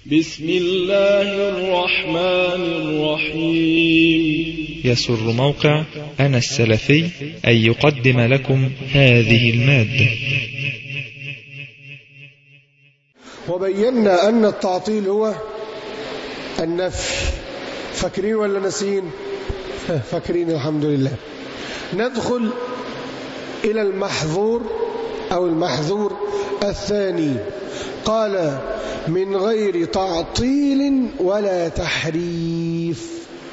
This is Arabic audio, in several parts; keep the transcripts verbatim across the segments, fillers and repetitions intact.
بسم الله الرحمن الرحيم. يسر موقع أنا السلفي أن يقدم لكم هذه المادة. وبينا أن التعطيل هو النفي. فاكرين ولا نسين؟ فاكرين الحمد لله. ندخل إلى المحظور أو المحظور الثاني. قال من غير تعطيل ولا تحريف.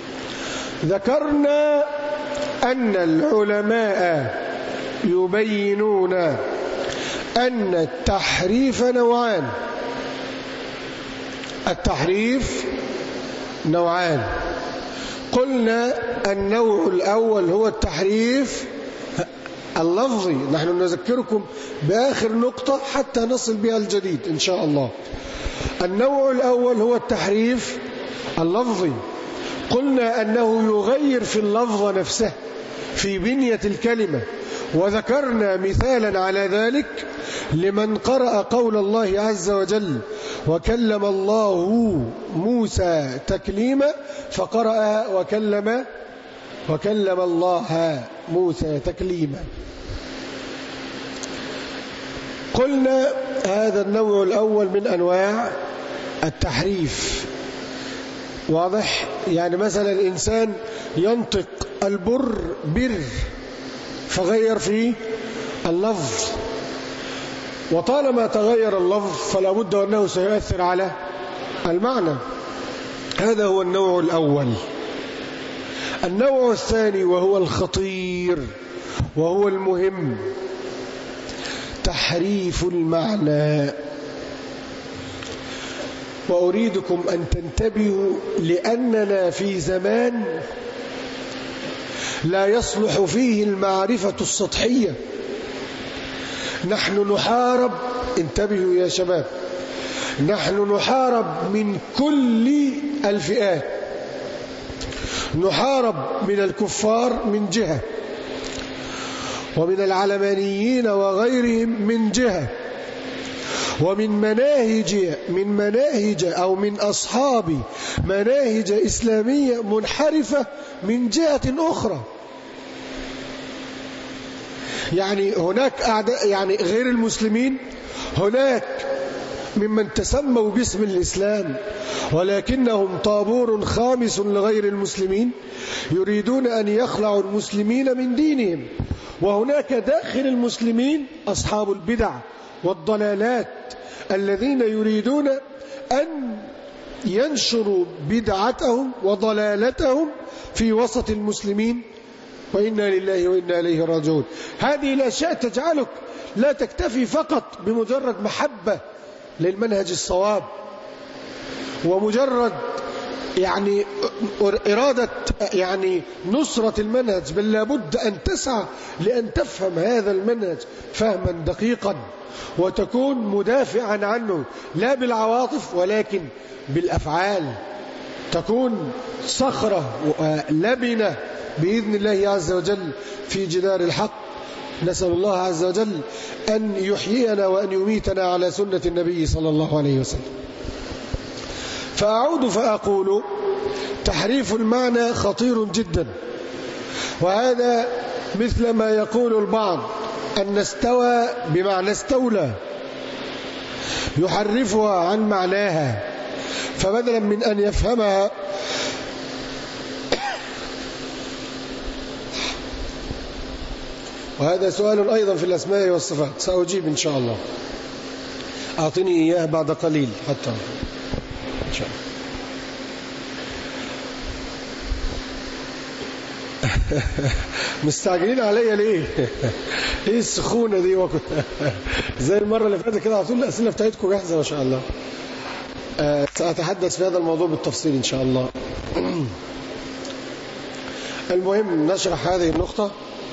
ذكرنا أن العلماء يبينون أن التحريف نوعان. التحريف نوعان. قلنا النوع الأول هو التحريف اللفظي. نحن نذكركم بآخر نقطة حتى نصل بها الجديد إن شاء الله. النوع الأول هو التحريف اللفظي. قلنا أنه يغير في اللفظة نفسه في بنية الكلمة، وذكرنا مثالا على ذلك لمن قرأ قول الله عز وجل وكلم الله موسى تكليما، فقرأ وكلم وكلم الله موسى تكليما. قلنا هذا النوع الأول من أنواع التحريف. واضح؟ يعني مثلا الإنسان ينطق البر بر فغير فيه اللفظ، وطالما تغير اللفظ فلا بد أنه سيؤثر على المعنى. هذا هو النوع الأول. النوع الثاني وهو الخطير وهو المهم، تحريف المعنى. وأريدكم أن تنتبهوا لأننا في زمان لا يصلح فيه المعرفة السطحية. نحن نحارب، انتبهوا يا شباب، نحن نحارب من كل الفئات. نحارب من الكفار من جهة، ومن العلمانيين وغيرهم من جهة، ومن مناهج من مناهج أو من أصحاب مناهج إسلامية منحرفة من جهة أخرى. يعني هناك أعداء، يعني غير المسلمين، هناك ممن تسموا باسم الإسلام ولكنهم طابور خامس لغير المسلمين يريدون أن يخلعوا المسلمين من دينهم. وهناك داخل المسلمين أصحاب البدع والضلالات الذين يريدون أن ينشروا بدعتهم وضلالتهم في وسط المسلمين، وإنا لله وإنا إليه راجعون. هذه الأشياء تجعلك لا تكتفي فقط بمجرد محبة للمنهج الصواب ومجرد يعني إرادة يعني نصرة المنهج، بل لابد أن تسعى لأن تفهم هذا المنهج فهما دقيقا وتكون مدافعا عنه، لا بالعواطف ولكن بالأفعال. تكون صخرة لبنة بإذن الله عز وجل في جدار الحق. نسأل الله عز وجل أن يحيينا وأن يميتنا على سنة النبي صلى الله عليه وسلم. فأعود فأقول تحريف المعنى خطير جدا، وهذا مثل ما يقول البعض أن استوى بمعنى استولى، يحرفها عن معناها، فبدلا من أن يفهمها وهذا سؤال أيضا في الأسماء والصفات سأجيب إن شاء الله. أعطني إياه بعد قليل حتى إن شاء الله. مستعجلين عليا ليه؟ ايه السخونة دي؟ وكنت زي المرة اللي فاتت كده على طول الأسئلة بتاعتكم جاهزة ما شاء الله. أه سأتحدث في هذا الموضوع بالتفصيل إن شاء الله. المهم نشرح هذه النقطة.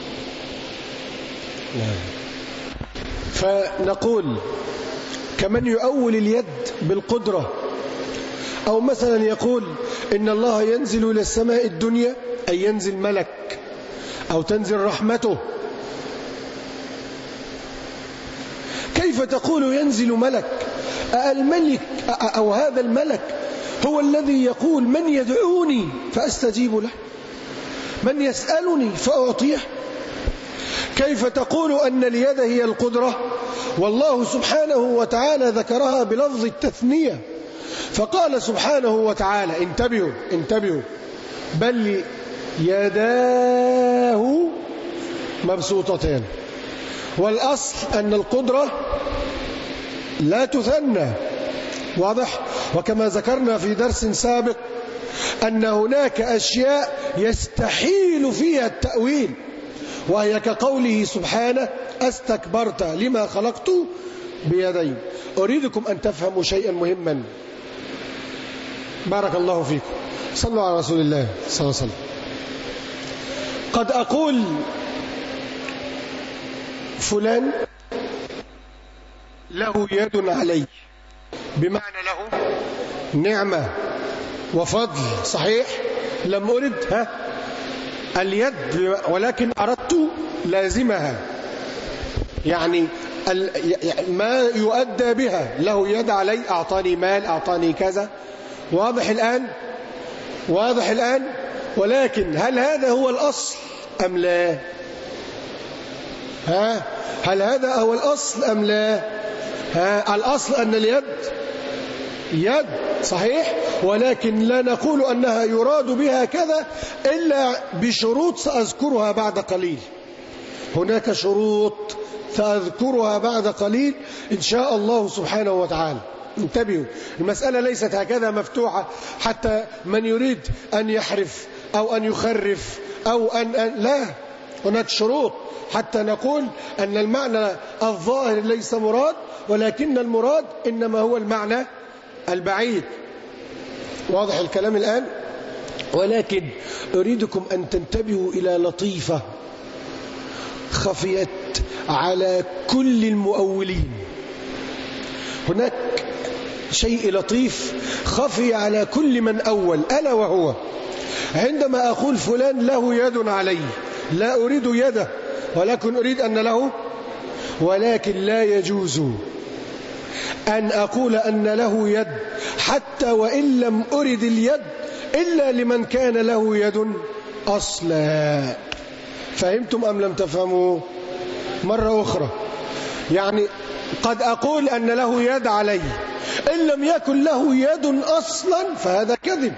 فنقول كمن يؤول اليد بالقدرة، أو مثلا يقول إن الله ينزل إلى السماء الدنيا، أي ينزل ملك أو تنزل رحمته. كيف تقول ينزل ملك؟ الملك أو هذا الملك هو الذي يقول من يدعوني فأستجيب له، من يسألني فأعطيه؟ كيف تقول أن اليد هي القدرة والله سبحانه وتعالى ذكرها بلفظ التثنية، فقال سبحانه وتعالى انتبهوا انتبهوا بل يداه مبسوطتان، والأصل أن القدرة لا تثنى، واضح؟ وكما ذكرنا في درس سابق أن هناك أشياء يستحيل فيها التأويل، وهي كقوله سبحانه استكبرت لما خلقت بيدي. أريدكم أن تفهموا شيئا مهما، بارك الله فيكم، صلوا على رسول الله صلى الله عليه وسلم. قد أقول فلان له يد علي، بمعنى له نعمة وفضل، صحيح؟ لم أرد ها اليد ولكن أردت لازمها، يعني ما يؤدى بها، له يد علي، أعطاني مال، أعطاني كذا، واضح الآن؟ واضح الآن؟ ولكن هل هذا هو الأصل أم لا؟ ها؟ هل هذا هو الأصل أم لا؟ ها؟ الأصل أن اليد يد، صحيح؟ ولكن لا نقول أنها يراد بها كذا إلا بشروط سأذكرها بعد قليل. هناك شروط سأذكرها بعد قليل إن شاء الله سبحانه وتعالى. انتبهوا، المسألة ليست هكذا مفتوحة حتى من يريد أن يحرف أو أن يخرف أو أن, أن لا، هناك شروط حتى نقول أن المعنى الظاهر ليس مراد، ولكن المراد إنما هو المعنى البعيد. واضح الكلام الآن؟ ولكن أريدكم أن تنتبهوا إلى لطيفة خفيت على كل المؤولين. هناك شيء لطيف خفي على كل من أول، ألا وهو عندما أقول فلان له يد علي، لا أريد يده ولكن أريد أن له، ولكن لا يجوز أن أقول أن له يد حتى وإن لم أرد اليد إلا لمن كان له يد أصلا. فهمتم أم لم تفهموا؟ مرة أخرى، يعني قد أقول أن له يد علي إن لم يكن له يد أصلا فهذا كذب.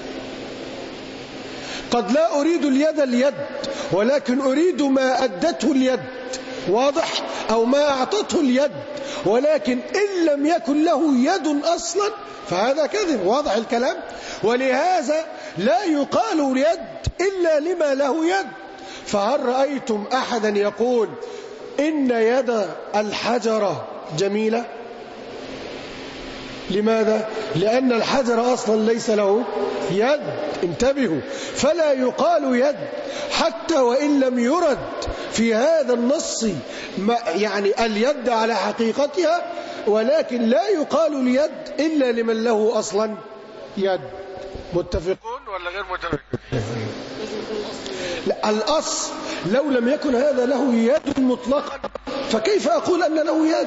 قد لا أريد اليد اليد ولكن أريد ما أدته اليد، واضح؟ أو ما أعطته اليد، ولكن إن لم يكن له يد أصلا فهذا كذب. واضح الكلام؟ ولهذا لا يقال يد إلا لما له يد. فهل رأيتم أحدا يقول إن يد الحجر جميلة؟ لماذا؟ لأن الحجر أصلا ليس له يد. انتبهوا، فلا يقال يد حتى وإن لم يرد في هذا النص يعني اليد على حقيقتها، ولكن لا يقال اليد إلا لمن له أصلا يد. متفقون ولا غير متفقون؟ لا، الأصل لو لم يكن هذا له يد مطلقا فكيف أقول أن له يد؟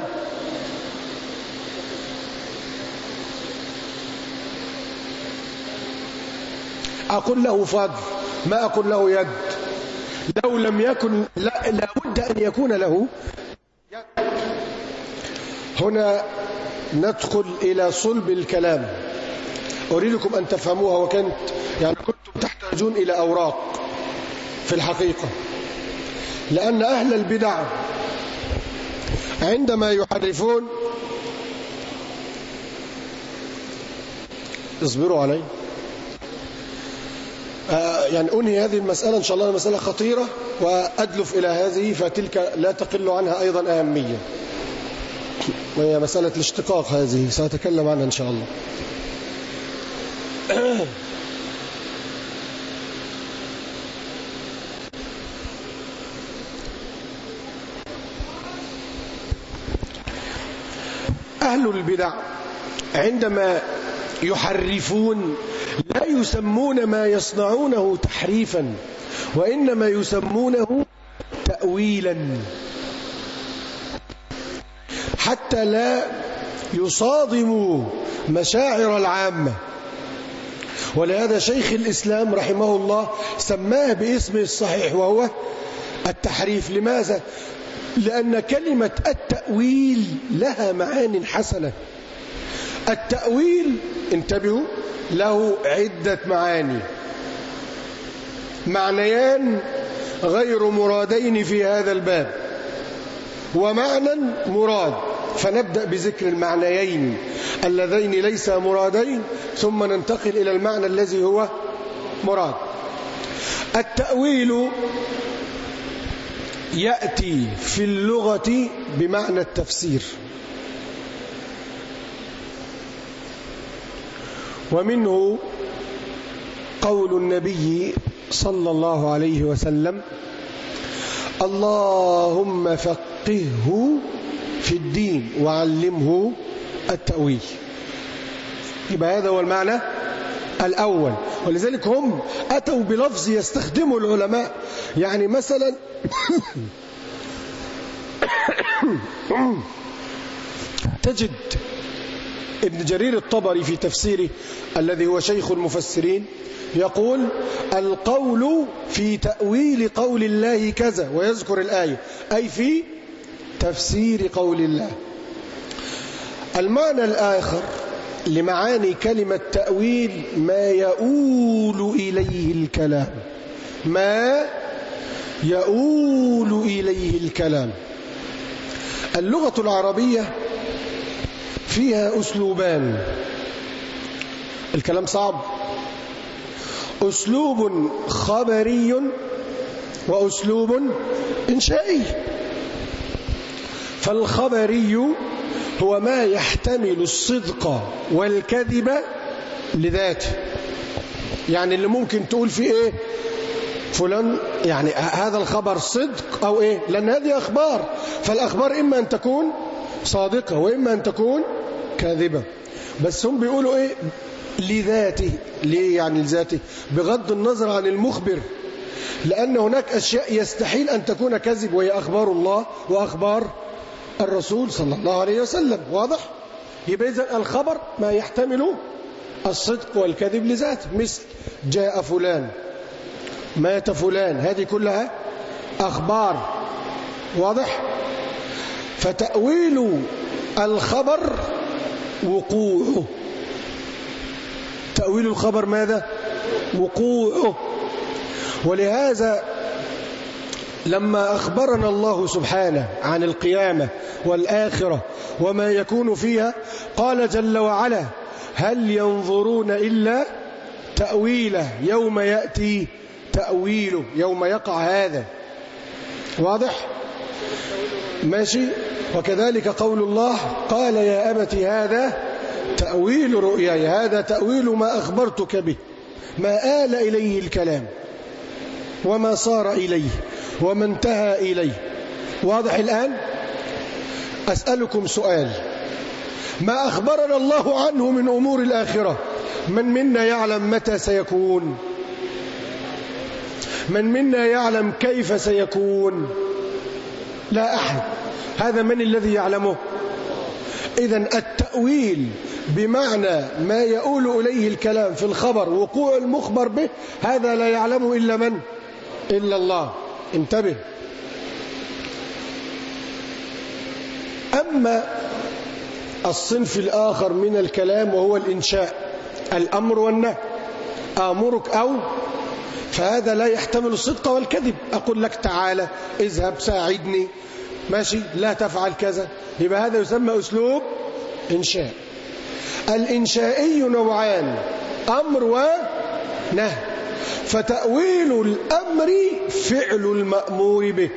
أقول له فضل، ما أقول له يد. لو لم يكن لا لابد أن يكون له يد. هنا ندخل إلى صلب الكلام، أريدكم أن تفهموها، وكنت يعني كنتم تحتاجون إلى أوراق في الحقيقة، لأن أهل البدع عندما يحرفون، اصبروا علي، آه يعني أنهي هذه المسألة إن شاء الله، مسألة خطيرة وأدلف إلى هذه، فتلك لا تقل عنها أيضا أهمية، وهي مسألة الاشتقاق، هذه سأتكلم عنها إن شاء الله. أهل البدع عندما يحرفون لا يسمون ما يصنعونه تحريفا، وإنما يسمونه تأويلا، حتى لا يصادم مشاعر العامة. ولهذا شيخ الإسلام رحمه الله سماه باسمه الصحيح وهو التحريف. لماذا؟ لأن كلمة التأويل لها معان حسنة. التأويل انتبهوا له عدة معاني، معنيان غير مرادين في هذا الباب ومعنى مراد. فنبدأ بذكر المعنيين اللذين ليس مرادين ثم ننتقل إلى المعنى الذي هو مراد. التأويل يأتي في اللغة بمعنى التفسير، ومنه قول النبي صلى الله عليه وسلم: اللهم فقهه في الدين وعلمه التأويل. يبقى هذا هو المعنى الأول. ولذلك هم أتوا بلفظ يستخدمه العلماء. يعني مثلا تجد ابن جرير الطبري في تفسيره الذي هو شيخ المفسرين يقول: القول في تأويل قول الله كذا، ويذكر الآية، أي في تفسير قول الله. المعنى الآخر لمعاني كلمة تأويل ما يؤول إليه الكلام، ما يؤول إليه الكلام. اللغة العربية فيها أسلوبان. الكلام صعب. أسلوب خبري وأسلوب إنشائي. فالخبري هو ما يحتمل الصدق والكذب لذاته. يعني اللي ممكن تقول فيه إيه فلان، يعني هذا الخبر صدق أو إيه، لأن هذه أخبار. فالأخبار إما أن تكون صادقة وإما أن تكون كاذبة. بس هم بيقولوا إيه لذاته. ليه يعني لذاته؟ بغض النظر عن المخبر، لأن هناك أشياء يستحيل أن تكون كذب، وهي أخبار الله وأخبار الرسول صلى الله عليه وسلم. واضح؟ يبقى إذن الخبر ما يحتمل الصدق والكذب لذاته، مثل جاء فلان، مات فلان، هذه كلها أخبار. واضح؟ فتأويل الخبر وقوعه. تأويل الخبر ماذا؟ وقوعه. ولهذا لما أخبرنا الله سبحانه عن القيامة والآخرة وما يكون فيها، قال جل وعلا: هل ينظرون إلا تأويله يوم يأتي تأويله، يوم يقع هذا. واضح؟ ماشي. وكذلك قول الله: قال يا أبت هذا تأويل رؤياي، هذا تأويل ما أخبرتك به، ما آل إليه الكلام وما صار إليه وما انتهى إليه. واضح الآن؟ أسألكم سؤال: ما أخبرنا الله عنه من أمور الآخرة، من منا يعلم متى سيكون؟ من منا يعلم كيف سيكون؟ لا أحد. هذا من الذي يعلمه؟ إذن التأويل بمعنى ما يؤول إليه الكلام في الخبر، وقوع المخبر به، هذا لا يعلمه إلا من؟ إلا الله. انتبه. أما الصنف الآخر من الكلام وهو الإنشاء، الأمر والنهي، آمرك أو، فهذا لا يحتمل الصدق والكذب. أقول لك تعالى، اذهب، ساعدني، ماشي، لا تفعل كذا، يبقى هذا يسمى أسلوب إنشاء. الإنشائي نوعان: أمر ونهي. فتأويل الأمر فعل المأمور به،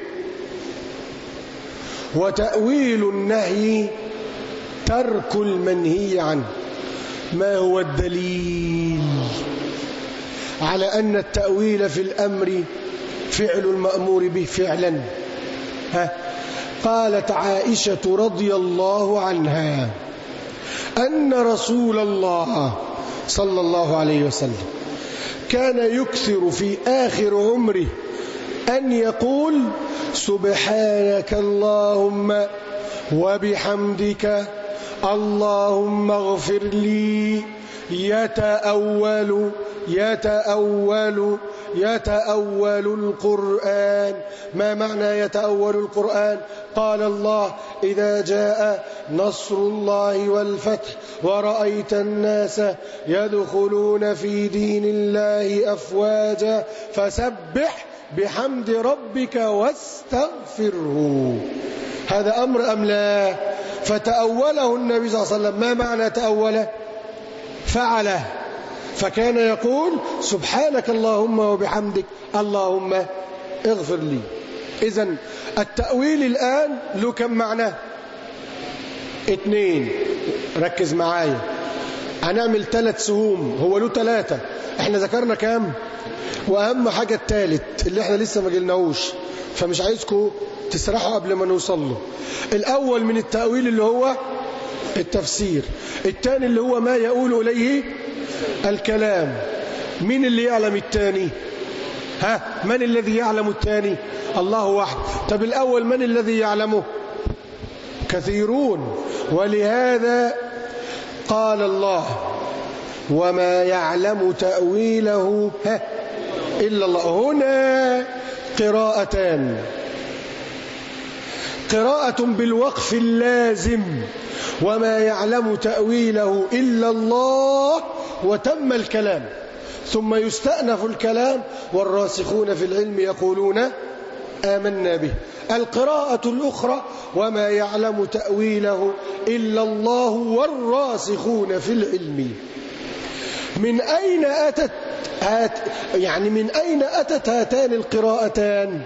وتأويل النهي ترك المنهي عنه. ما هو الدليل على أن التأويل في الأمر فعل المأمور به فعلا؟ ها؟ قالت عائشة رضي الله عنها أن رسول الله صلى الله عليه وسلم كان يكثر في آخر عمره أن يقول: سبحانك اللهم وبحمدك اللهم اغفر لي يتأول يتأول يتأول القرآن. ما معنى يتأول القرآن؟ قال الله: إذا جاء نصر الله والفتح ورأيت الناس يدخلون في دين الله أفواجا فسبح بحمد ربك واستغفره. هذا أمر أم لا؟ فتأوله النبي صلى الله عليه وسلم. ما معنى تأوله؟ فعله، فكان يقول: سبحانك اللهم وبحمدك اللهم اغفر لي. إذن التأويل الآن له كم معنى؟ اثنين. ركز معايا، هنعمل ثلاث سهوم، هو له ثلاثة، احنا ذكرنا كام؟ وأهم حاجة الثالث اللي احنا لسه ما قلناهوش، فمش عايزكم تسرحوا قبل ما نوصل له. الأول من التأويل اللي هو التفسير، الثاني اللي هو ما يقول إليه الكلام. مين اللي يعلم الثاني؟ ها، من الذي يعلم الثاني؟ الله وحده. طب الأول من الذي يعلمه؟ كثيرون، ولهذا قال الله: وما يعلم تأويله ها إلا الله. هنا قراءتان: قراءة بالوقف اللازم وما يعلم تأويله إلا الله، وتم الكلام، ثم يستأنف الكلام والراسخون في العلم يقولون آمنا به. القراءة الأخرى: وما يعلم تأويله إلا الله والراسخون في العلم. من أين أتت هات يعني من أين أتت هاتان القراءتان؟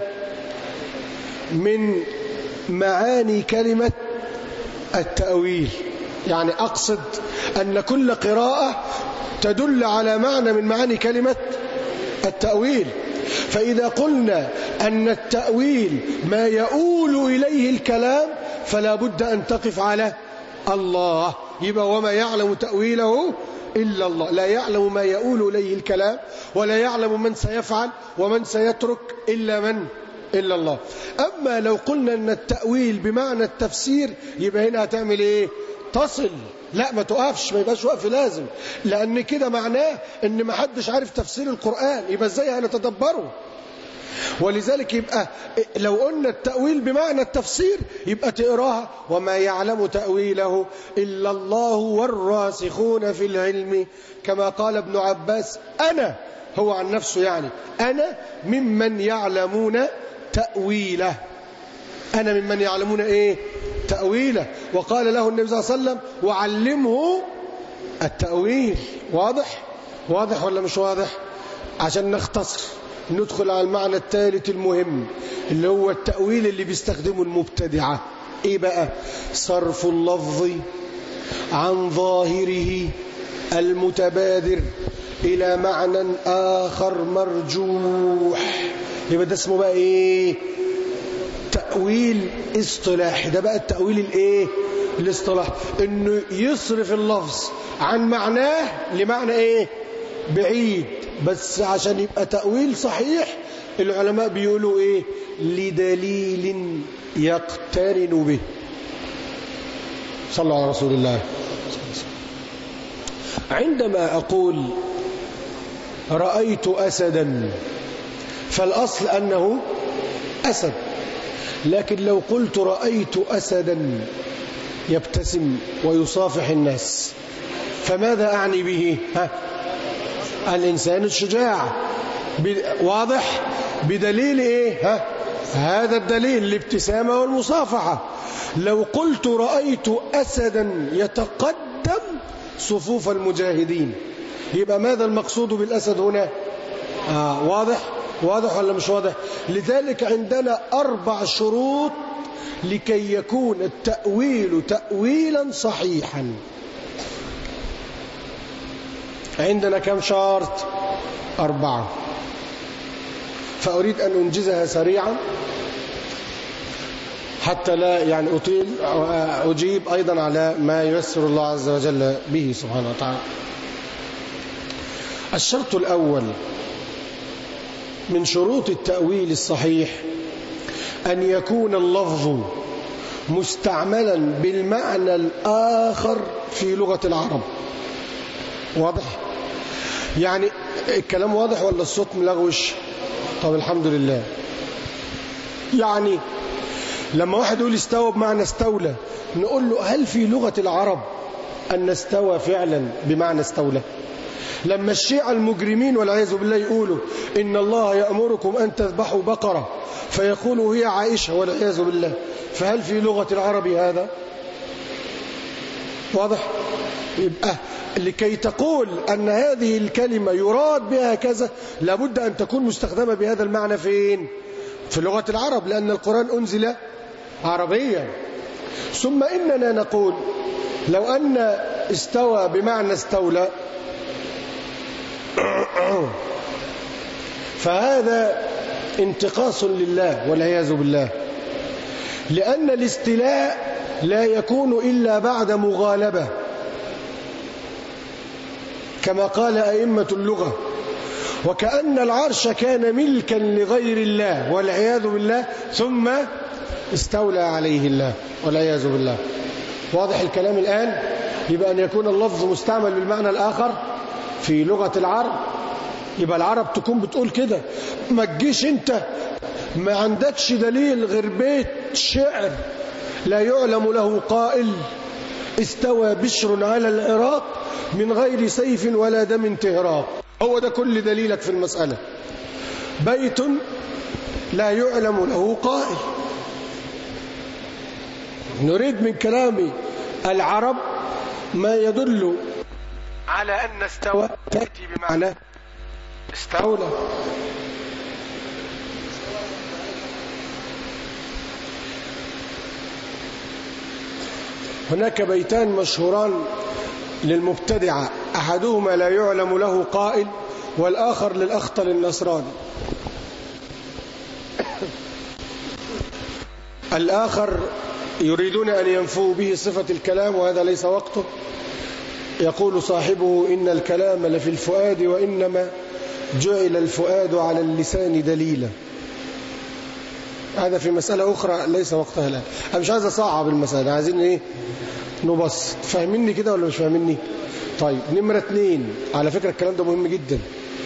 من معاني كلمة التأويل. يعني أقصد أن كل قراءة تدل على معنى من معاني كلمة التأويل. فإذا قلنا أن التأويل ما يؤول إليه الكلام فلا بد أن تقف على الله. يبقى وما يعلم تأويله إلا الله، لا يعلم ما يؤول إليه الكلام، ولا يعلم من سيفعل ومن سيترك إلا من إلا الله. أما لو قلنا أن التأويل بمعنى التفسير، يبقى هنا هتعمل إيه؟ تصل، لا ما تقفش، ما يبقاش وقف لازم، لأن كده معناه أن ما حدش عارف تفسير القرآن، يبقى إزاي هنتدبره؟ ولذلك يبقى لو قلنا التأويل بمعنى التفسير يبقى تقراها: وما يعلم تأويله إلا الله والراسخون في العلم، كما قال ابن عباس: أنا، هو عن نفسه يعني، أنا ممن يعلمون تأويله. أنا ممن يعلمون إيه؟ تأويله. وقال له النبي صلى الله عليه وسلم: وعلمه التأويل. واضح؟ واضح ولا مش واضح؟ عشان نختصر ندخل على المعنى الثالث المهم اللي هو التأويل اللي بيستخدمه المبتدعة. إيه بقى؟ صرف اللفظ عن ظاهره المتبادر إلى معنى آخر مرجوح. يبقى ده اسمه بقى إيه؟ تأويل اصطلاحي. ده بقى التأويل الإيه؟ الاصطلاحي، إنه يصرف اللفظ عن معناه لمعنى إيه؟ بعيد، بس عشان يبقى تأويل صحيح العلماء بيقولوا إيه؟ لدليل يقترن به. صلى على رسول الله. عندما أقول رأيت أسدا فالأصل أنه أسد، لكن لو قلت رأيت أسدا يبتسم ويصافح الناس فماذا أعني به؟ ها؟ الإنسان الشجاع. واضح؟ بدليل إيه؟ ها؟ هذا الدليل الابتسامة والمصافحة. لو قلت رأيت أسدا يتقدم صفوف المجاهدين يبقى ماذا المقصود بالأسد هنا؟ آه واضح؟ واضح ولا مش واضح؟ لذلك عندنا أربع شروط لكي يكون التأويل تأويلا صحيحا. عندنا كم شرط؟ أربعة، فأريد أن أنجزها سريعا حتى لا يعني أطيل، أجيب أيضا على ما ييسر الله عز وجل به سبحانه وتعالى. الشرط الأول من شروط التأويل الصحيح أن يكون اللفظ مستعملا بالمعنى الآخر في لغة العرب. واضح؟ يعني الكلام واضح ولا الصوت ملغوش؟ طب الحمد لله. يعني لما واحد يقول استوى بمعنى استولى، نقول له هل في لغة العرب أن استوى فعلا بمعنى استولى؟ لما الشيعة المجرمين والعياذ بالله يقولوا إن الله يأمركم أن تذبحوا بقرة فيقولوا هي عائشة والعياذ بالله، فهل في لغة العرب هذا؟ واضح؟ يبقى لكي تقول أن هذه الكلمة يراد بها كذا لابد أن تكون مستخدمة بهذا المعنى فين؟ في لغة العرب، لأن القرآن أنزل عربيا. ثم إننا نقول لو أن استوى بمعنى استولى فهذا انتقاص لله والعياذ بالله، لأن الاستيلاء لا يكون إلا بعد مغالبة كما قال أئمة اللغة، وكأن العرش كان ملكا لغير الله والعياذ بالله ثم استولى عليه الله والعياذ بالله. واضح الكلام الآن؟ يبقى أن يكون اللفظ مستعمل بالمعنى الآخر في لغة العرب، يبقى العرب تكون بتقول كده. ما تجيش انت ما عندكش دليل غير بيت شعر لا يعلم له قائل استوى بشر على العراق من غير سيف ولا دم تهراق. هو ده كل دليلك في المسألة، بيت لا يعلم له قائل. نريد من كلام العرب ما يدل على أن استوى تأتي بمعنى استولى. هناك بيتان مشهوران للمبتدعة، أحدهما لا يعلم له قائل والآخر للأخطل النصراني. الآخر يريدون أن ينفوا به صفة الكلام وهذا ليس وقته. يقول صاحبه إن الكلام لفي الفؤاد وإنما جعل الفؤاد على اللسان دليلا. هذا في مسألة أخرى ليس وقتها الآن. أنا مش عايز أصعب المسألة، عايزين إيه نبسط. فاهميني كده ولا مش فاهميني؟ طيب نمرة اتنين، على فكرة الكلام ده مهم جدا.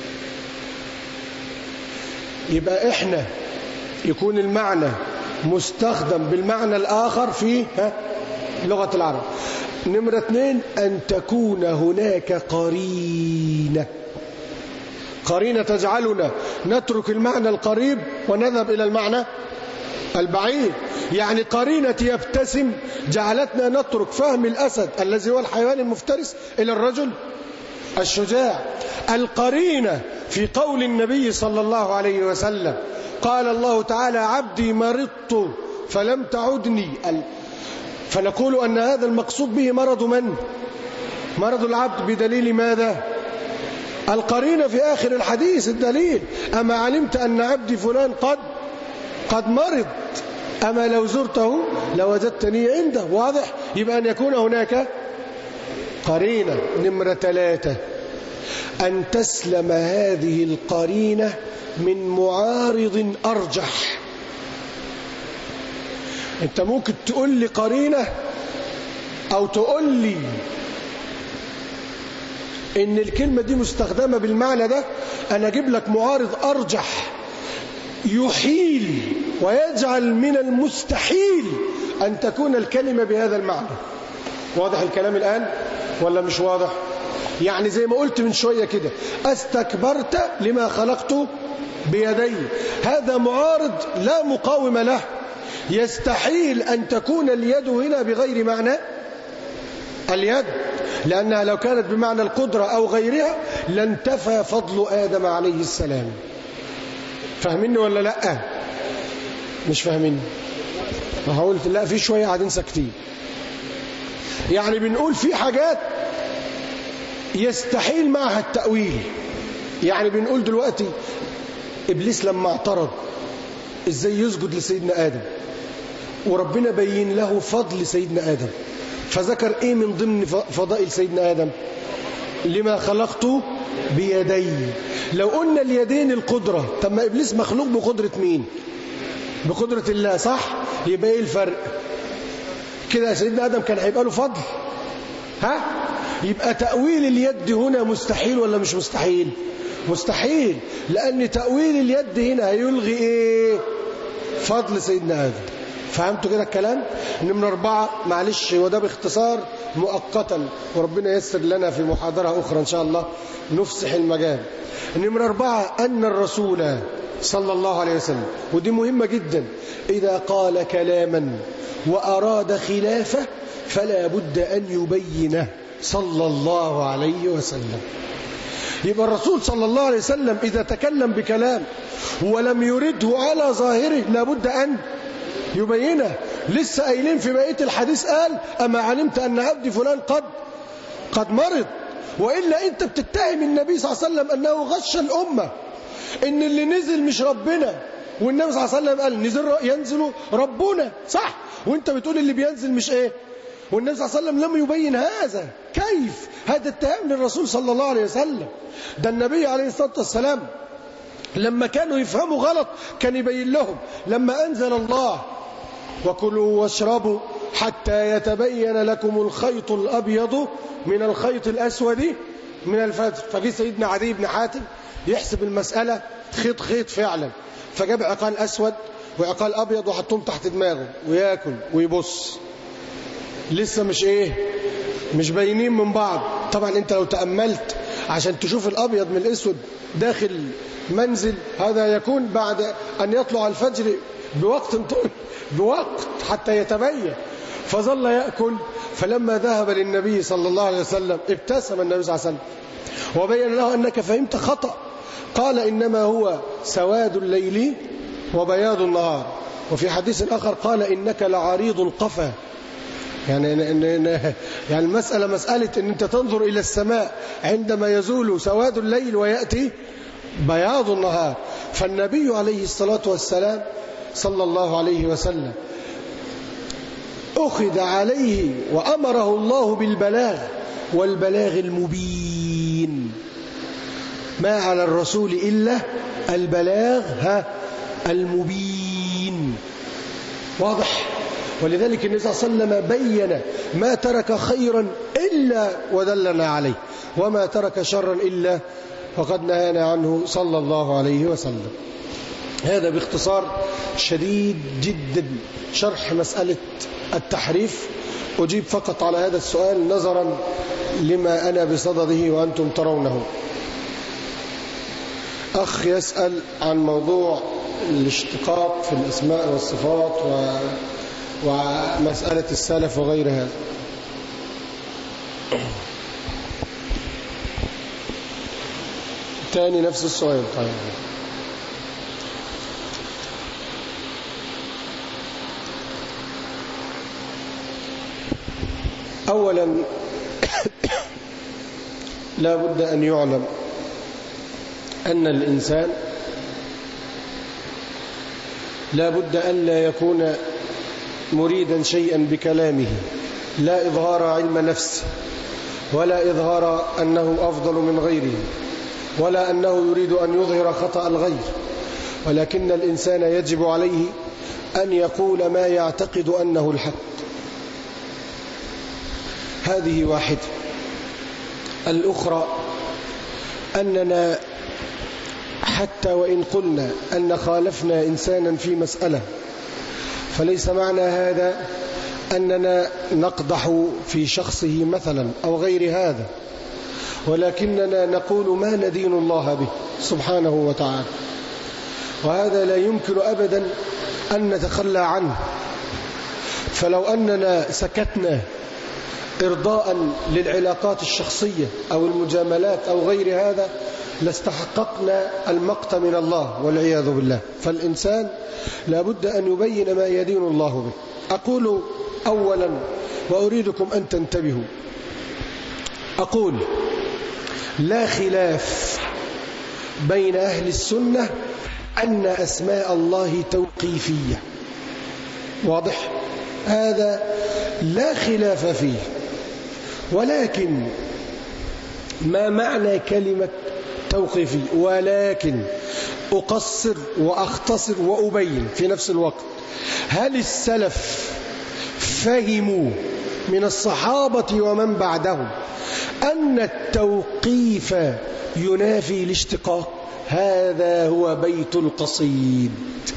يبقى إحنا يكون المعنى مستخدم بالمعنى الآخر في ها لغة العرب. نمرة اثنين أن تكون هناك قرينة، قرينة تجعلنا نترك المعنى القريب ونذهب إلى المعنى البعيد. يعني قرينة يبتسم جعلتنا نترك فهم الأسد الذي هو الحيوان المفترس إلى الرجل الشجاع. القرينة في قول النبي صلى الله عليه وسلم قال الله تعالى عبدي مرضت فلم تعدني، فنقول أن هذا المقصود به مرض من؟ مرض العبد. بدليل ماذا؟ القرينة في آخر الحديث الدليل أما علمت أن عبدي فلان قد قد مرض أما لو زرته لوجدتني عنده. واضح؟ يبقى أن يكون هناك قرينة. نمرة ثلاثة أن تسلم هذه القرينة من معارض أرجح. أنت ممكن تقول لي قرينة أو تقول لي إن الكلمة دي مستخدمة بالمعنى ده، أنا أجيب لك معارض أرجح يحيل ويجعل من المستحيل أن تكون الكلمة بهذا المعنى. واضح الكلام الآن ولا مش واضح؟ يعني زي ما قلت من شوية كده استكبرت لما خلقت بيدي، هذا معارض لا مقاوم له. يستحيل أن تكون اليد هنا بغير معنى اليد، لأنها لو كانت بمعنى القدرة أو غيرها لانتفى فضل آدم عليه السلام. فاهميني ولا لأ؟ مش فاهميني؟ فحاولت لا في شوية قاعدين ساكتين. يعني بنقول في حاجات يستحيل معها التأويل. يعني بنقول دلوقتي إبليس لما اعترض إزاي يسجد لسيدنا آدم، وربنا بين له فضل سيدنا آدم، فذكر إيه من ضمن فضائل سيدنا آدم؟ لما خلقت بيدي. لو قلنا اليدين القدرة، طب ما إبليس مخلوق بقدرة مين؟ بقدرة الله، صح؟ يبقى إيه الفرق؟ كده سيدنا آدم كان هيبقى له فضل؟ ها؟ يبقى تأويل اليد هنا مستحيل ولا مش مستحيل؟ مستحيل، لأن تأويل اليد هنا هيلغي إيه؟ فضل سيدنا آدم. فهمتوا كده الكلام؟ نمرة أربعة، معلش وده باختصار مؤقتا، وربنا ييسر لنا في محاضرة أخرى إن شاء الله نفسح المجال. نمرة أربعة، أن الرسول صلى الله عليه وسلم، ودي مهمة جدا، إذا قال كلاما وأراد خلافه فلا بد أن يبينه صلى الله عليه وسلم. يبقى الرسول صلى الله عليه وسلم إذا تكلم بكلام ولم يرده على ظاهره لابد أن يبينه. لسه قايلين في بقية الحديث قال أما علمت أن عبدي فلان قد قد مرض. وإلا أنت بتتهم النبي صلى الله عليه وسلم أنه غش الأمة، إن اللي نزل مش ربنا، والنبي صلى الله عليه وسلم قال نزل ينزل ربنا، صح؟ وانت بتقول اللي بينزل مش ايه؟ والنبي صلى الله عليه وسلم لم يبين هذا. كيف؟ هذا اتهام للرسول صلى الله عليه وسلم. ده النبي عليه الصلاة والسلام لما كانوا يفهموا غلط كان يبين لهم. لما أنزل الله وكلوا واشربوا حتى يتبين لكم الخيط الأبيض من الخيط الأسود من الفجر، فجي سيدنا عدي بن حاتم يحسب المسألة خيط خيط فعلا، فجاب عقال أسود وعقال أبيض وحطهم تحت دماغه ويأكل ويبص، لسه مش إيه؟ مش باينين من بعض. طبعا أنت لو تأملت عشان تشوف الأبيض من الأسود داخل منزل، هذا يكون بعد أن يطلع الفجر بوقت طويل، بوقت حتى يتبين. فظل يأكل، فلما ذهب للنبي صلى الله عليه وسلم ابتسم النبي صلى الله عليه وسلم وبين له أنك فهمت خطأ. قال إنما هو سواد الليل وبياض النهار. وفي حديث آخر قال إنك لعريض القفا. يعني يعني المسألة مسألة إن أنت تنظر إلى السماء عندما يزول سواد الليل ويأتي بياض النهار. فالنبي عليه الصلاة والسلام صلى الله عليه وسلم أخذ عليه وأمره الله بالبلاغ، والبلاغ المبين. ما على الرسول إلا البلاغ ها المبين، واضح؟ ولذلك النبي صلى الله عليه وسلم بين ما ترك خيرا إلا ودلنا عليه، وما ترك شرا إلا وقد نهانا عنه صلى الله عليه وسلم. هذا باختصار شديد جدا شرح مسألة التحريف. أجيب فقط على هذا السؤال نظرا لما أنا بصدده وأنتم ترونه. أخ يسأل عن موضوع الاشتقاق في الأسماء والصفات و... ومسألة السلف وغير هذا. تاني نفس السؤال. طيب أولا لا بد أن يعلم أن الإنسان لا بد أن لا يكون مريدا شيئا بكلامه، لا إظهار علم نفسه، ولا إظهار أنه أفضل من غيره، ولا أنه يريد أن يظهر خطأ الغير، ولكن الإنسان يجب عليه أن يقول ما يعتقد أنه الحق. هذه واحدة. الأخرى أننا حتى وإن قلنا أن خالفنا إنسانا في مسألة فليس معنى هذا أننا نقدح في شخصه مثلا أو غير هذا، ولكننا نقول ما ندين الله به سبحانه وتعالى، وهذا لا يمكن أبدا أن نتخلى عنه. فلو أننا سكتنا إرضاء للعلاقات الشخصية أو المجاملات أو غير هذا لاستحققنا المقت من الله والعياذ بالله. فالإنسان لابد أن يبين ما يدين الله به. أقول أولا وأريدكم أن تنتبهوا، أقول لا خلاف بين أهل السنة أن أسماء الله توقيفية، واضح؟ هذا لا خلاف فيه. ولكن ما معنى كلمة توقيفي؟ ولكن أقصر وأختصر وأبين في نفس الوقت. هل السلف فهموا من الصحابة ومن بعدهم أن التوقيف ينافي الاشتقاق. هذا هو بيت القصيد.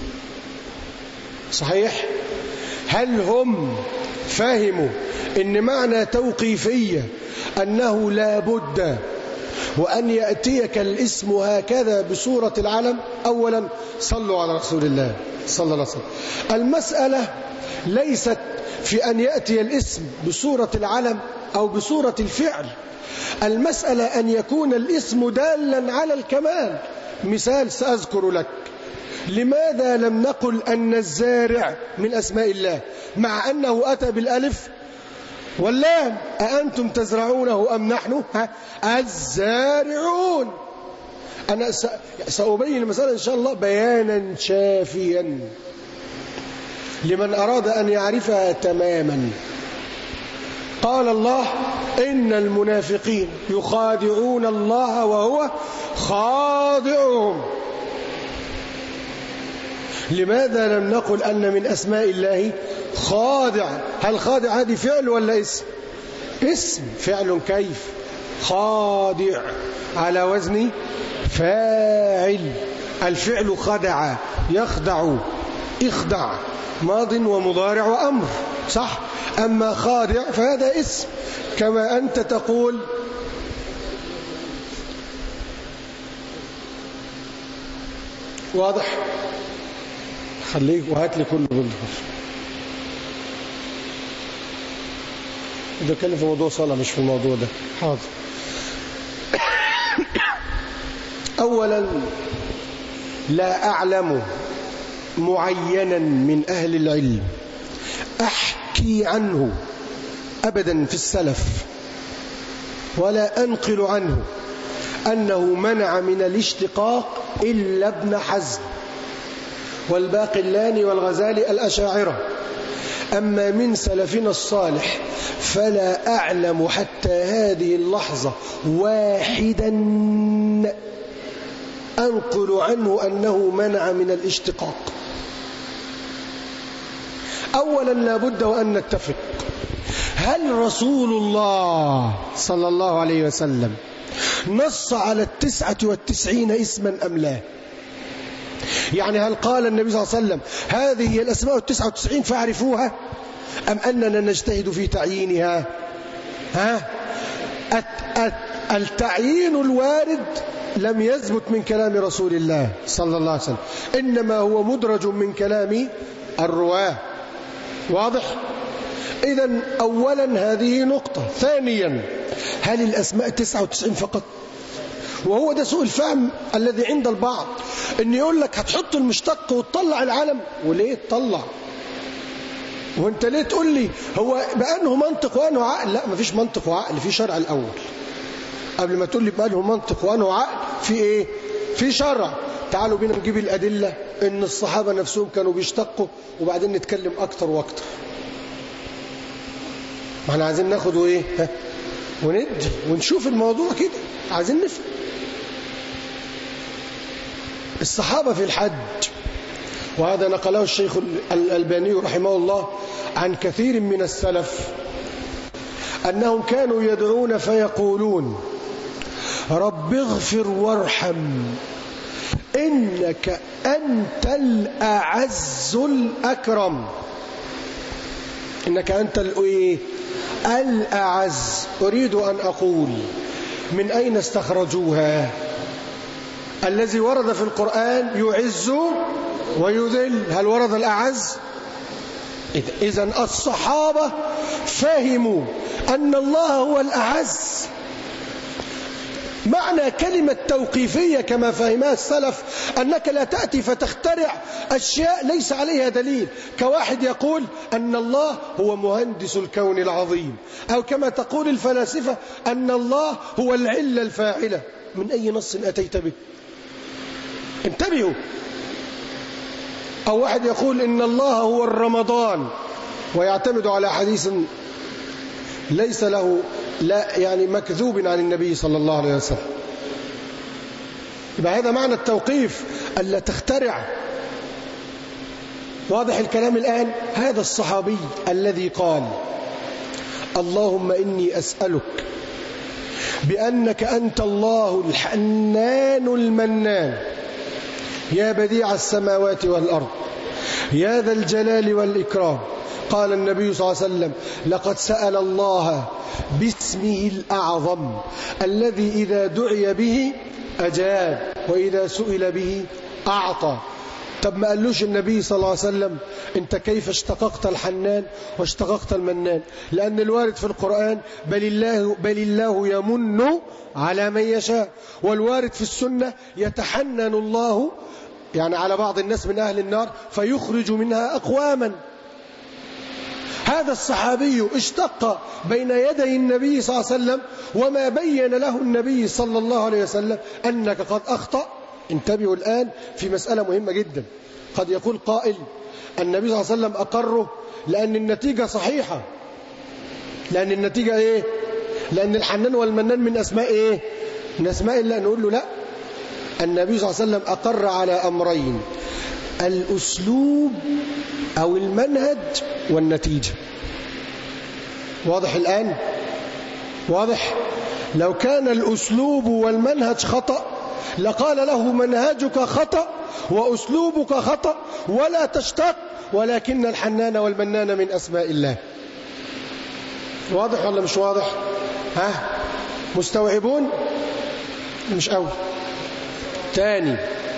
صحيح؟ هل هم فهموا إن معنى توقيفية أنه لا بد وأن يأتيك الاسم هكذا بصورة العلم؟ أولا صلوا على رسول الله صلى الله عليه وسلم. المسألة ليست في أن يأتي الاسم بصورة العلم أو بصورة الفعل، المسألة أن يكون الاسم دالا على الكمال. مثال سأذكر لك، لماذا لم نقل أن الزارع من أسماء الله مع أنه أتى بالألف واللام؟ أأنتم تزرعونه أم نحن الزارعون؟ أنا سأبين المسألة إن شاء الله بيانا شافيا لمن أراد أن يعرفها تماما. قال الله إن المنافقين يخادعون الله وهو خادعهم. لماذا لم نقل أن من أسماء الله خادع؟ هل خادع هذه فعل ولا اسم؟ اسم. فعل كيف؟ خادع على وزن فاعل. الفعل خدع، يخدع، اخدع، ماض ومضارع وأمر، صح؟ أما خادع فهذا اسم، كما أنت تقول واضح؟ خليك وهات لي كل دول. إذا كان في موضوع صلاة مش في الموضوع ده. حاضر. أولا لا أعلم معينا من أهل العلم أحكي عنه أبدا في السلف ولا أنقل عنه أنه منع من الاشتقاق إلا ابن حزم والباقلاني والغزالي الأشاعرة. أما من سلفنا الصالح فلا أعلم حتى هذه اللحظة واحدا أنقل عنه أنه منع من الاشتقاق. أولا لا بد وأن نتفق، هل رسول الله صلى الله عليه وسلم نص على التسعة والتسعين اسما أم لا؟ يعني هل قال النبي صلى الله عليه وسلم هذه هي الأسماء التسعة والتسعين فاعرفوها، أم أننا نجتهد في تعيينها؟ ها؟ التعيين الوارد لم يثبت من كلام رسول الله صلى الله عليه وسلم، إنما هو مدرج من كلام الرواه. واضح؟ إذن أولا هذه نقطة. ثانيا هل الأسماء تسعة وتسعين فقط؟ وهو ده سوء الفهم الذي عند البعض، إن يقول لك هتحط المشتق وتطلع العلم. وليه تطلع؟ وانت ليه تقول لي هو بأنه منطق وأنه عقل؟ لا، مفيش منطق وعقل، في شرع الأول. قبل ما تقول لي بأنه منطق وأنه عقل، في إيه؟ في شرع. تعالوا بينا نجيب الأدلة إن الصحابة نفسهم كانوا بيشتقوا، وبعدين نتكلم أكتر وأكتر. ما احنا عايزين ناخد وإيه؟ ها؟ وندي ونشوف الموضوع كده، عايزين نفهم. الصحابة في الحج، وهذا نقله الشيخ الألباني رحمه الله عن كثير من السلف، أنهم كانوا يدعون فيقولون رب اغفر وارحم إنك أنت الأعز الأكرم. إنك أنت الإيه؟ الأعز. أريد أن أقول من أين استخرجوها؟ الذي ورد في القرآن يعز ويذل، هل ورد الأعز؟ إذن الصحابة فهموا أن الله هو الأعز. معنى كلمة توقيفية كما فهمها السلف أنك لا تأتي فتخترع أشياء ليس عليها دليل، كواحد يقول أن الله هو مهندس الكون العظيم، أو كما تقول الفلاسفة أن الله هو العلة الفاعلة. من أي نص أتيت به؟ انتبهوا. أو واحد يقول إن الله هو الرمضان ويعتمد على حديث ليس له لا يعني مكذوب عن النبي صلى الله عليه وسلم. يبقى هذا معنى التوقيف، ألا تخترع. واضح الكلام الآن؟ هذا الصحابي الذي قال اللهم إني أسألك بأنك أنت الله الحنان المنان يا بديع السماوات والأرض يا ذا الجلال والإكرام. قال النبي صلى الله عليه وسلم لقد سأل الله باسمه الأعظم الذي إذا دعي به أجاب وإذا سئل به أعطى. طب ما قالوش النبي صلى الله عليه وسلم انت كيف اشتققت الحنان واشتققت المنان؟ لأن الوارد في القرآن بل الله, بل الله يمن على من يشاء، والوارد في السنة يتحنن الله يعني على بعض الناس من أهل النار فيخرج منها أقواما. هذا الصحابي اشتق بين يدي النبي صلى الله عليه وسلم وما بين له النبي صلى الله عليه وسلم أنك قد أخطأ. انتبهوا الآن في مسألة مهمة جدا. قد يقول قائل النبي صلى الله عليه وسلم أقره لأن النتيجة صحيحة. لأن النتيجة إيه؟ لأن الحنان والمنان من أسماء إيه؟ من أسماء الله. نقول له لا، النبي صلى الله عليه وسلم أقر على أمرين: الأسلوب أو المنهج والنتيجة. واضح الآن؟ واضح؟ لو كان الأسلوب والمنهج خطأ لقال له منهجك خطأ وأسلوبك خطأ ولا تشتق، ولكن الحنان والمنان من أسماء الله. واضح ولا مش واضح؟ ها؟ مستوعبون؟ مش قوي. تاني،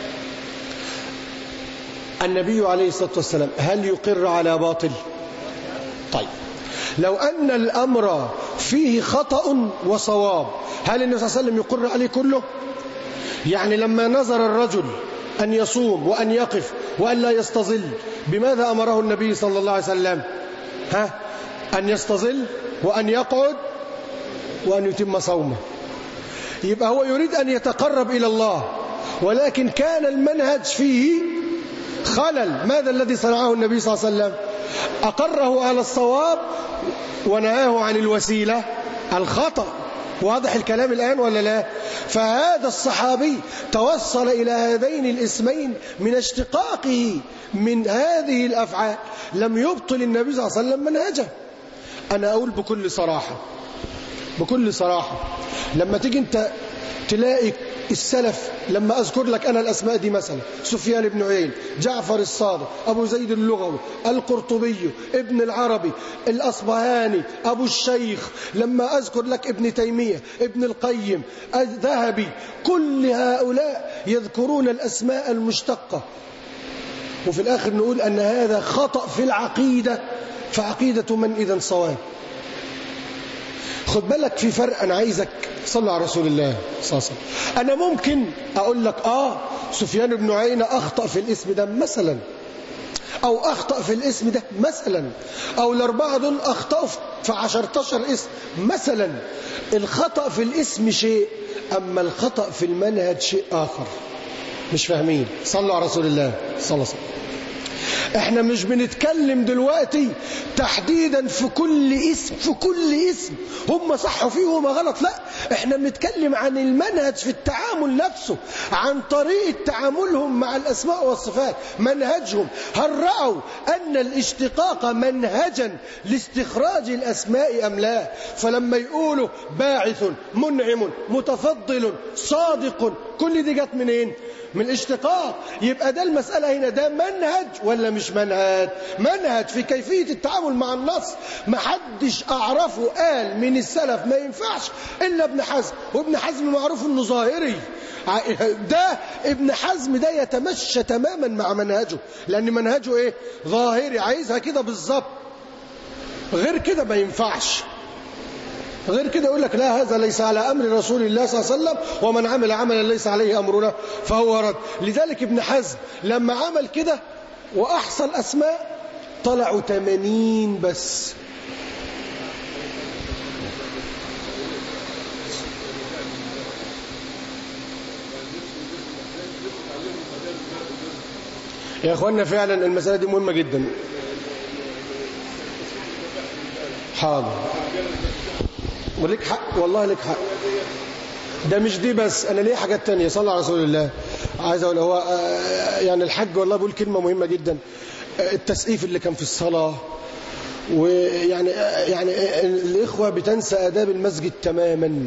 النبي عليه الصلاة والسلام هل يقر على باطل؟ طيب، لو أن الأمر فيه خطأ وصواب هل النبي صلى الله عليه وسلم يقر عليه كله؟ يعني لما نظر الرجل أن يصوم وأن يقف وأن لا يستظل، بماذا أمره النبي صلى الله عليه وسلم؟ ها؟ أن يستظل وأن يقعد وأن يتم صومه. يبقى هو يريد أن يتقرب إلى الله، ولكن كان المنهج فيه خلل. ماذا الذي صنعه النبي صلى الله عليه وسلم؟ أقره على الصواب ونهاه عن الوسيلة الخطأ. واضح الكلام الآن ولا لا؟ فهذا الصحابي توصل إلى هذين الاسمين من اشتقاقه من هذه الأفعال. لم يبطل النبي صلى الله عليه وسلم منهجه. أنا أقول بكل صراحة بكل صراحة لما تيجي أنت تلاقي السلف، لما أذكر لك أنا الأسماء دي مثلا: سفيان بن عيينة، جعفر الصادق، أبو زيد اللغوي، القرطبي، ابن العربي، الأصبهاني، أبو الشيخ، لما أذكر لك ابن تيمية، ابن القيم، الذهبي، كل هؤلاء يذكرون الأسماء المشتقة، وفي الآخر نقول أن هذا خطأ في العقيدة. فعقيدة من إذن صواب؟ خد بالك في فرق. أنا عايزك صلى على رسول الله صلى الله عليه وسلم. أنا ممكن أقول لك آه سفيان بن عيينة أخطأ في الاسم ده مثلا، أو أخطأ في الاسم ده مثلا، أو الأربعة دول أخطأوا في عشرتاشر اسم مثلا. الخطأ في الاسم شيء، أما الخطأ في المنهج شيء آخر. مش فاهمين؟ صلوا على رسول الله صلى الله عليه وسلم. احنا مش بنتكلم دلوقتي تحديدا في كل اسم في كل اسم هم صح فيه وما غلط، لا، احنا بنتكلم عن المنهج في التعامل نفسه، عن طريقة تعاملهم مع الأسماء والصفات، منهجهم. هل رأوا أن الاشتقاق منهجا لاستخراج الأسماء أم لا؟ فلما يقولوا باعث، منعم، متفضل، صادق، كل دي جت منين؟ من الاشتقاق. يبقى ده المسألة هنا، ده منهج ولا مش منهج؟ منهج في كيفية التعامل مع النص. ما حدش أعرفه قال من السلف ما ينفعش إلا ابن حزم، وابن حزم معروف إنه ظاهري. ده ابن حزم ده يتمشى تماما مع منهجه، لأن منهجه إيه؟ ظاهري، عايزها كده بالظبط. غير كده ما ينفعش. غير كده يقول لك لا، هذا ليس على أمر رسول الله صلى الله عليه وسلم، ومن عمل عملا ليس عليه أمرنا فهو رد. لذلك ابن حزم لما عمل كده وأحصى الأسماء طلعوا ثمانين بس. يا أخوانا فعلا المسألة دي مهمة جدا. حاضر، ولك حق والله، لك حق. ده مش دي بس، أنا ليه حاجات تانية. صلى على رسول الله. عايز أقول هو يعني الحج والله بيقول كلمة مهمة جدا. التسقيف اللي كان في الصلاة، ويعني يعني الإخوة بتنسى آداب المسجد تماما.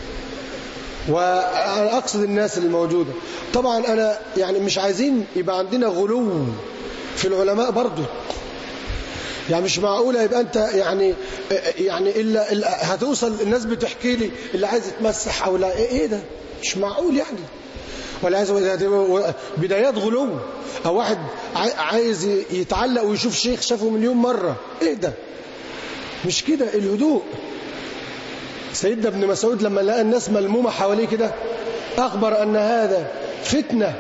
وأنا أقصد الناس الموجودة. طبعا أنا يعني مش عايزين يبقى عندنا غلو في العلماء برضو، يعني مش معقولة يبقى أنت يعني يعني إلا, إلا هتوصل الناس بتحكي لي اللي عايز يتمسح أو لا، إيه ده؟ مش معقول يعني. ولا عايز بدايات غلو، أو واحد عايز يتعلق ويشوف شيخ شافه مليون مرة، إيه ده؟ مش كده. الهدوء. سيدنا ابن مسعود لما لقى الناس ملمومة حواليه كده أخبر أن هذا فتنة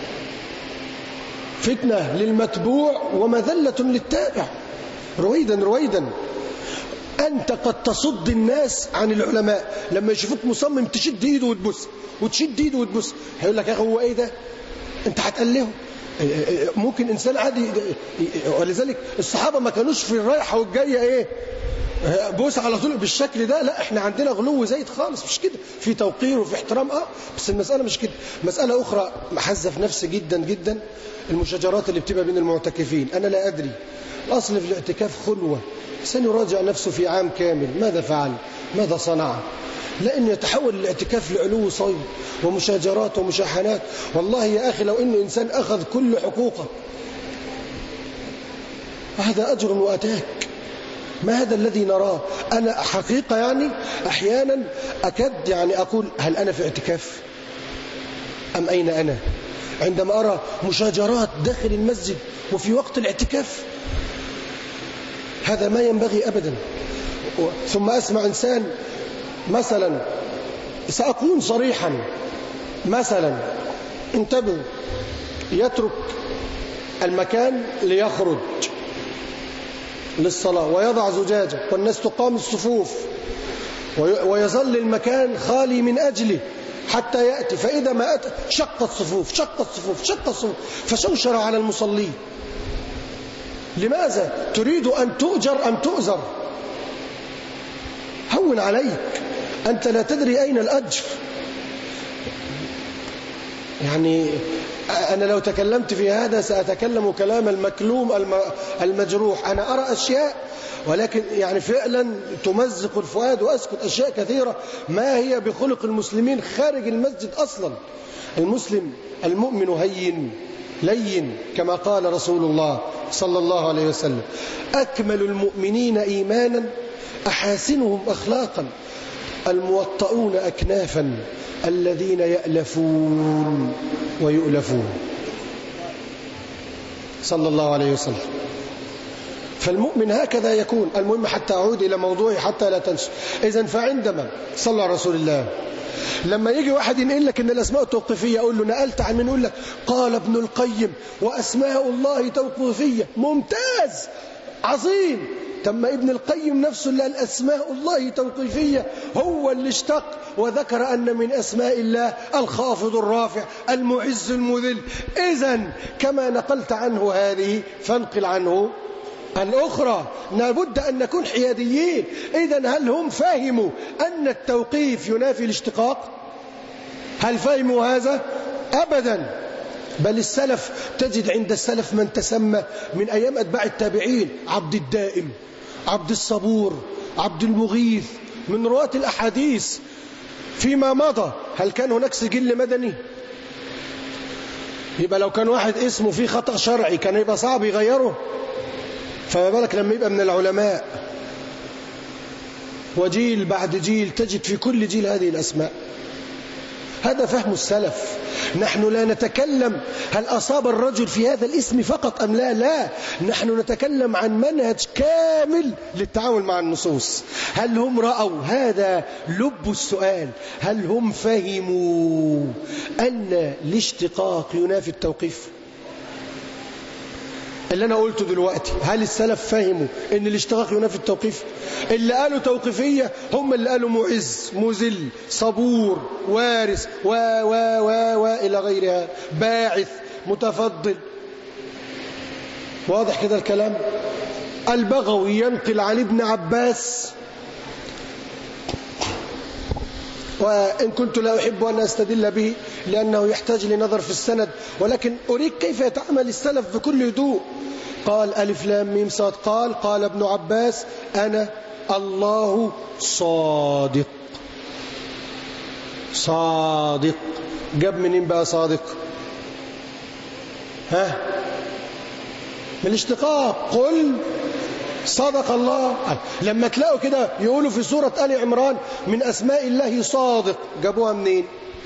فتنة للمتبوع ومذلة للتابع. رويدا رويدا أنت قد تصد الناس عن العلماء، لما يشوفوك مصمم تشد إيده وتبص وتشد إيده وتبص، هيقول لك يا أخي هو إيه ده؟ أنت هتقلهه. ممكن إنسان عادي. ولذلك الصحابة ما كانوش في الرايحة والجاية إيه بوس على طول بالشكل ده، لا احنا عندنا غلو زايد خالص، مش كده. في توقير وفي احترام، اه بس المسألة مش كده. مسألة أخرى محزة في نفسي جدا جدا، المشاجرات اللي بتبقى بين المعتكفين. أنا لا أدري، الأصل في الاعتكاف خلوة، سنراجع نفسه في عام كامل ماذا فعل ماذا صنع، لأن يتحول الاعتكاف لعلو صيد ومشاجرات ومشاحنات. والله يا أخي لو إن إنسان أخذ كل حقوقه هذا أجر وأتاك. ما هذا الذي نراه. أنا حقيقة يعني أحيانا أكد يعني أقول هل أنا في اعتكاف أم أين أنا، عندما أرى مشاجرات داخل المسجد وفي وقت الاعتكاف. هذا ما ينبغي أبدا. ثم أسمع إنسان مثلا، سأكون صريحا، مثلا انتبهوا، يترك المكان ليخرج للصلاة ويضع زجاجة والناس تقام الصفوف ويظل المكان خالي من أجله حتى يأتي، فإذا ما أتى شق الصفوف شق الصفوف شق الصفوف فشوشر على المصلين. لماذا؟ تريد أن تؤجر أم تؤزر؟ هون عليك، أنت لا تدري أين الأجر. يعني أنا لو تكلمت في هذا سأتكلم كلام المكلوم المجروح. أنا أرى أشياء ولكن يعني فعلا تمزق الفؤاد، وأسكت أشياء كثيرة ما هي بخلق المسلمين خارج المسجد أصلا. المسلم المؤمن هين لين كما قال رسول الله صلى الله عليه وسلم: أكمل المؤمنين إيمانا أحاسنهم أخلاقا الموطؤون أكنافا الذين يألفون ويؤلفون، صلى الله عليه وسلم. فالمؤمن هكذا يكون. المهم حتى أعود إلى موضوعي حتى لا تنسوا. إذن فعندما صلى على رسول الله، لما يجي واحد ينقل لك ان الاسماء توقيفيه، اقول له نقلت عن من؟ يقول لك قال ابن القيم واسماء الله توقيفيه. ممتاز عظيم. تم ابن القيم نفسه اللي قال اسماء الله توقيفيه، هو اللي اشتق وذكر ان من اسماء الله الخافض الرافع المعز المذل. اذن كما نقلت عنه هذه فانقل عنه الأخرى. لابد أن نكون حياديين. إذن هل هم فهموا أن التوقيف ينافي الاشتقاق؟ هل فهموا هذا؟ أبدا. بل السلف، تجد عند السلف من تسمى من أيام أتباع التابعين عبد الدائم، عبد الصبور، عبد المغيث، من رواة الأحاديث فيما مضى. هل كان هناك سجل مدني؟ يبقى لو كان واحد اسمه فيه خطأ شرعي كان يبقى صعب يغيره، فما بالك لما يبقى من العلماء. وجيل بعد جيل تجد في كل جيل هذه الأسماء. هذا فهم السلف. نحن لا نتكلم هل أصاب الرجل في هذا الاسم فقط أم لا، لا، نحن نتكلم عن منهج كامل للتعامل مع النصوص. هل هم رأوا؟ هذا لب السؤال. هل هم فهموا أن الاشتقاق ينافي التوقيف؟ اللي أنا قلته دلوقتي، هل السلف فهموا أن الاشتقاق ينافي التوقيف؟ اللي قالوا توقيفية هم اللي قالوا معز، مذل، صبور، وارث، و و و و إلى غيرها، باعث، متفضل. واضح كده الكلام؟ البغوي ينقل عن ابن عباس وإن كنت لا أحب أن أستدل به لأنه يحتاج لنظر في السند، ولكن أريد كيف يتعامل السلف بكل هدوء. قال ألف لام ميم صاد، قال قال ابن عباس أنا الله صادق. صادق جاب منين بقى صادق؟ ها؟ من الاشتقاق. قل صدق الله. لما تلاقوا كده يقولوا في سورة آل عمران من أسماء الله صادق، جابوها منين؟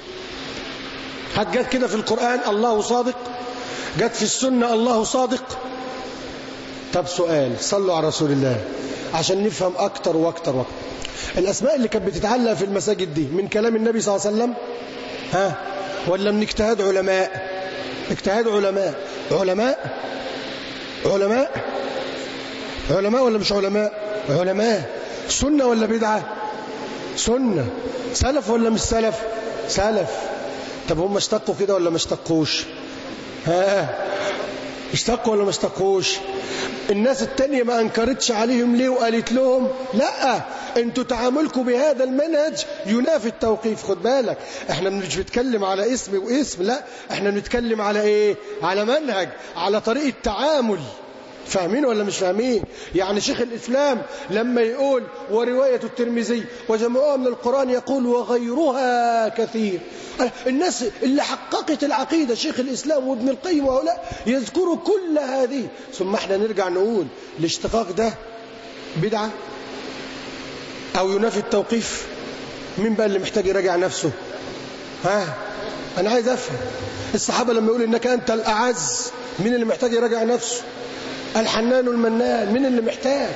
هتجد كده في القرآن الله صادق؟ جت في السنة الله صادق؟ طب سؤال، صلوا على رسول الله عشان نفهم أكتر وأكتر وأكتر. الأسماء اللي كانت بتتعلق في المساجد دي من كلام النبي صلى الله عليه وسلم ها ولا من اجتهاد علماء؟ اجتهاد علماء. علماء علماء علماء ولا مش علماء؟ علماء. سنة ولا بدعة؟ سنة. سلف ولا مش سلف؟ سلف. طب هم اشتقوا كده ولا ما اشتقوش؟ ها اشتقوا ولا ما اشتقوش؟ الناس التانية ما انكرتش عليهم ليه وقالت لهم لا انتوا تعاملكم بهذا المنهج ينافي التوقيف. خد بالك احنا مش بنتكلم على اسم واسم، لا احنا بنتكلم على ايه؟ على منهج، على طريقة تعامل. فاهمين ولا مش فاهمين؟ يعني شيخ الإسلام لما يقول ورواية الترمذي وجمعوها من القرآن يقول وغيرها كثير. الناس اللي حققت العقيدة شيخ الإسلام وابن القيم وهؤلاء يذكروا كل هذه، ثم احنا نرجع نقول الاشتقاق ده بدعة أو ينافي التوقيف. مين بقى اللي محتاج يراجع نفسه؟ ها أنا عايز أفهم. الصحابة لما يقول إنك أنت الأعز، مين اللي محتاج يراجع نفسه؟ الحنان المنان، من اللي محتاج؟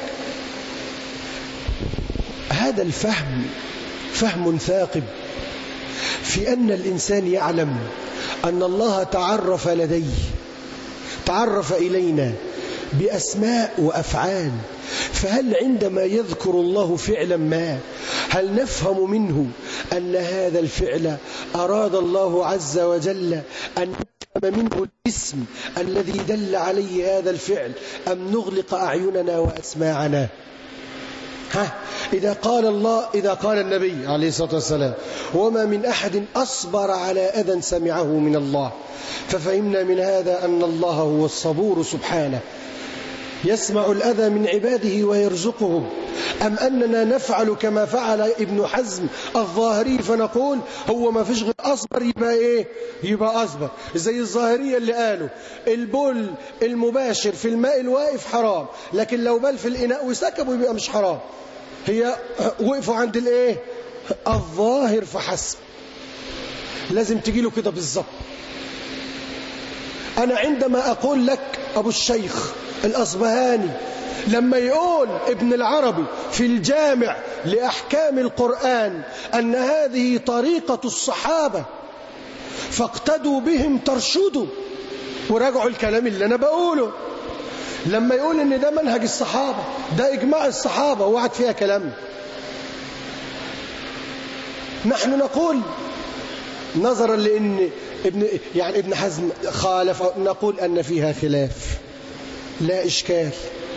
هذا الفهم فهم ثاقب في أن الإنسان يعلم أن الله تعرف لديه تعرف إلينا بأسماء وأفعال، فهل عندما يذكر الله فعلا ما هل نفهم منه أن هذا الفعل أراد الله عز وجل أن منه الاسم الذي دل عليه هذا الفعل، أم نغلق أعيننا وأسماعنا؟ ها إذا قال الله إذا قال النبي عليه الصلاة والسلام وما من أحد أصبر على أذى سمعه من الله، ففهمنا من هذا أن الله هو الصبور سبحانه يسمع الأذى من عباده ويرزقهم، أم أننا نفعل كما فعل ابن حزم الظاهري فنقول هو ما فيش غير أصبر يبقى إيه؟ يبقى أصبر، زي الظاهرية اللي قالوا البول المباشر في الماء الواقف حرام، لكن لو بال في الإناء وسكبوا يبقى مش حرام. هي وقفوا عند الإيه؟ الظاهر فحسب. لازم تجي له كده بالظبط. أنا عندما أقول لك أبو الشيخ الأصبهاني لما يقول ابن العربي في الجامع لأحكام القرآن أن هذه طريقة الصحابة فاقتدوا بهم ترشدوا، وراجعوا الكلام اللي أنا بقوله، لما يقول ان ده منهج الصحابة ده إجماع الصحابة ووعد فيها كلام، نحن نقول نظرا لأن ابن يعني ابن حزم خالف نقول أن فيها خلاف لا إشكال،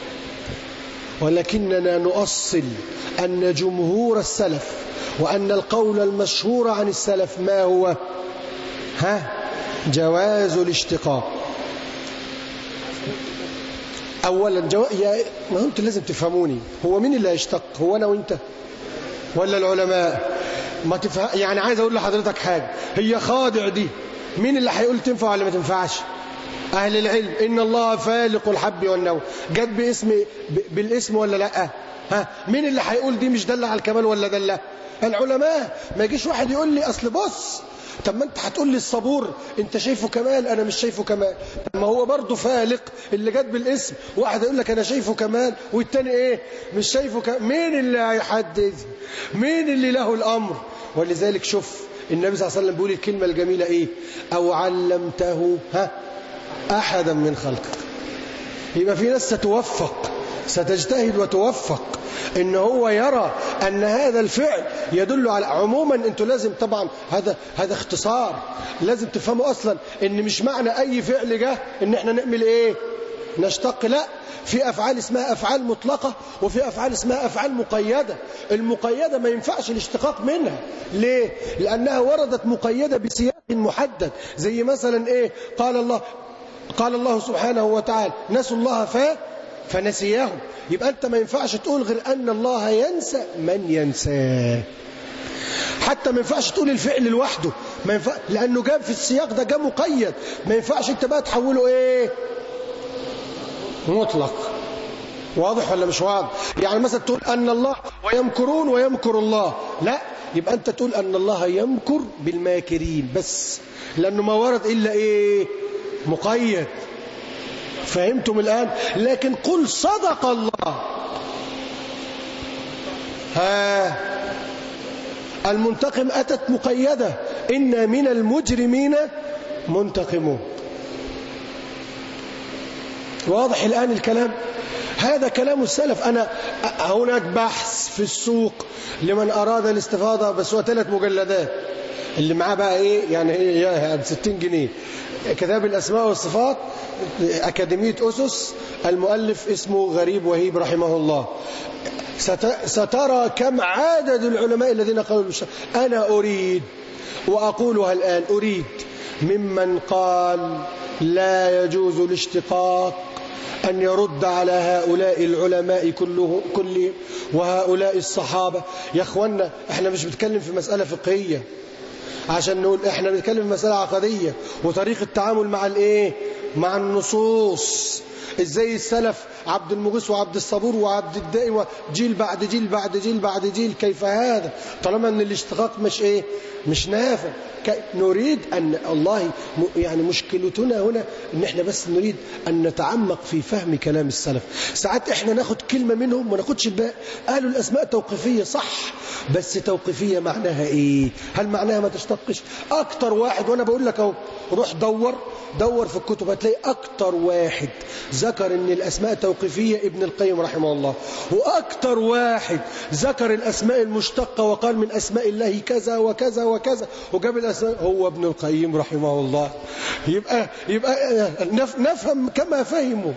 ولكننا نؤصل أن جمهور السلف وأن القول المشهور عن السلف ما هو؟ ها جواز الاشتقاق. أولا جو... يا... ما أنتم لازم تفهموني، هو مين اللي هيشتق؟ هو أنا وأنت ولا العلماء؟ ما تفهم... يعني عايز أقول لحضرتك حاجة، هي خادع دي مين اللي هيقول تنفع ولا ما تنفعش؟ أهل العلم. إن الله فالق الحب والنوى جت باسم ب... بالاسم ولا لأ؟ ها مين اللي هيقول دي مش دل على الكمال ولا دل؟ العلماء. ما يجيش واحد يقول لي أصل بص طب ما انت هتقول لي الصبور انت شايفه كمال انا مش شايفه كمال، طب ما هو برضه فالق اللي جت بالاسم، واحد يقول لك انا شايفه كمال والتاني ايه مش شايفه كمال. مين اللي هيحدد؟ مين اللي له الامر؟ ولذلك شوف النبي صلى الله عليه وسلم بيقول الكلمه الجميله ايه؟ او علمته ها احدا من خلقك. يبقى في ناس ستوفق ستجتهد وتوفق ان هو يرى ان هذا الفعل يدل على عموما. انتوا لازم طبعا هذا هذا اختصار، لازم تفهموا اصلا ان مش معنى اي فعل جه ان احنا نعمل ايه نشتق، لا، في أفعال اسمها أفعال مطلقة وفي أفعال اسمها أفعال مقيدة. المقيدة ما ينفعش الاشتقاق منها. ليه؟ لأنها وردت مقيدة بسياق محدد. زي مثلا إيه؟ قال الله قال الله سبحانه وتعالى نسوا الله ف فنسيهم. يبقى أنت ما ينفعش تقول غير أن الله ينسى من ينساه. حتى ما ينفعش تقول الفعل لوحده، ما ينفع، لأنه جاء في السياق ده، جاء مقيد. ما ينفعش أنت بقى تحوله إيه؟ مطلق. واضح ولا مش واضح؟ يعني مثلا تقول أن الله ويمكرون ويمكر الله، لا، يبقى أنت تقول أن الله يمكر بالماكرين بس، لأنه ما ورد إلا إيه؟ مقيد. فهمتم الآن؟ لكن قل صدق الله. ها، المنتقم أتت مقيدة، إن من المجرمين منتقمون. واضح الآن الكلام؟ هذا كلام السلف. أنا هناك بحث في السوق لمن أراد الاستفاضة، بس هو ثلاث مجلدات، اللي معاه بقى إيه يعني إيه ستين جنيه. كتاب الأسماء والصفات، أكاديمية أسس، المؤلف اسمه غريب وهيب رحمه الله. سترى كم عدد العلماء الذين قالوا بالشرع. أنا أريد وأقولها الآن، أريد ممن قال لا يجوز الاشتقاق أن يرد على هؤلاء العلماء كلهم كلهم وهؤلاء الصحابة. يا أخوانا، احنا مش بنتكلم في مسألة فقهية عشان نقول، احنا بنتكلم في مسألة عقدية وطريقة التعامل مع الايه، مع النصوص. ازاي السلف عبد المغيث وعبد الصبور وعبد الدائم جيل بعد جيل بعد جيل بعد جيل، كيف هذا طالما ان الاشتقاق مش ايه، مش نافع. نريد ان الله يعني مشكلتنا هنا ان احنا بس نريد ان نتعمق في فهم كلام السلف. ساعات احنا ناخد كلمة منهم وما ناخدش الباقي. قالوا الاسماء توقيفية، صح، بس توقيفية معناها ايه؟ هل معناها ما تشتقش؟ اكتر واحد، وانا بقول لك اهو، روح دور دور في الكتب هتلاقي اكتر واحد ذكر ان الاسماء توقيفية ابن القيم رحمه الله، واكتر واحد ذكر الاسماء المشتقة وقال من اسماء الله كذا وكذا وكذا وجاب الاسماء هو ابن القيم رحمه الله. يبقى يبقى نفهم كما فهموا.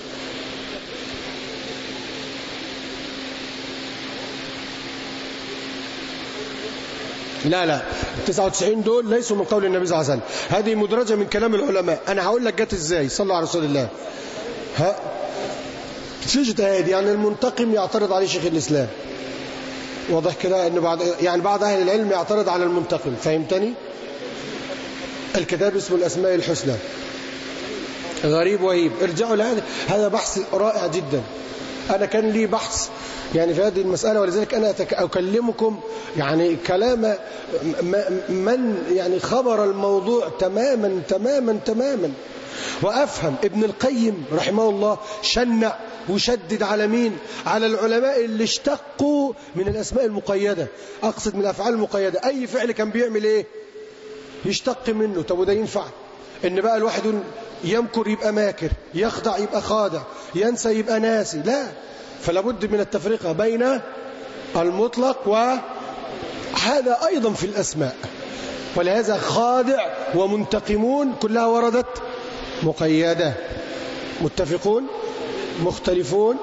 لا لا تسعة وتسعين دول ليسوا من قول النبي صلى الله عليه وسلم، هذه مدرجة من كلام العلماء. أنا هقول لك جت إزاي. صلى على رسول الله. ها، شو اجتهاد؟ يعني المنتقم يعترض عليه شيخ الإسلام. واضح كده إن بعض يعني بعض أهل العلم يعترض على المنتقم. فهمتني؟ الكتاب اسمه الأسماء الحسنى، غريب وهيب. ارجعوا لهذا، هذا بحث رائع جدا. أنا كان لي بحث يعني في هذه المسألة، ولذلك أنا أكلمكم يعني كلام من يعني خبر الموضوع تماما تماما تماما. وأفهم ابن القيم رحمه الله شنع وشدد على مين؟ على العلماء اللي اشتقوا من الأسماء المقيدة. أقصد من الأفعال المقيدة، أي فعل كان بيعمل إيه؟ يشتق منه. طب وده ينفع؟ إن بقى الواحد يمكر يبقى ماكر، يخدع يبقى خادع، ينسى يبقى ناسي، لا. فلا بد من التفرقة بين المطلق وهذا أيضا في الأسماء. ولهذا خادع ومنتقمون كلها وردت مقيدة. متفقون مختلفون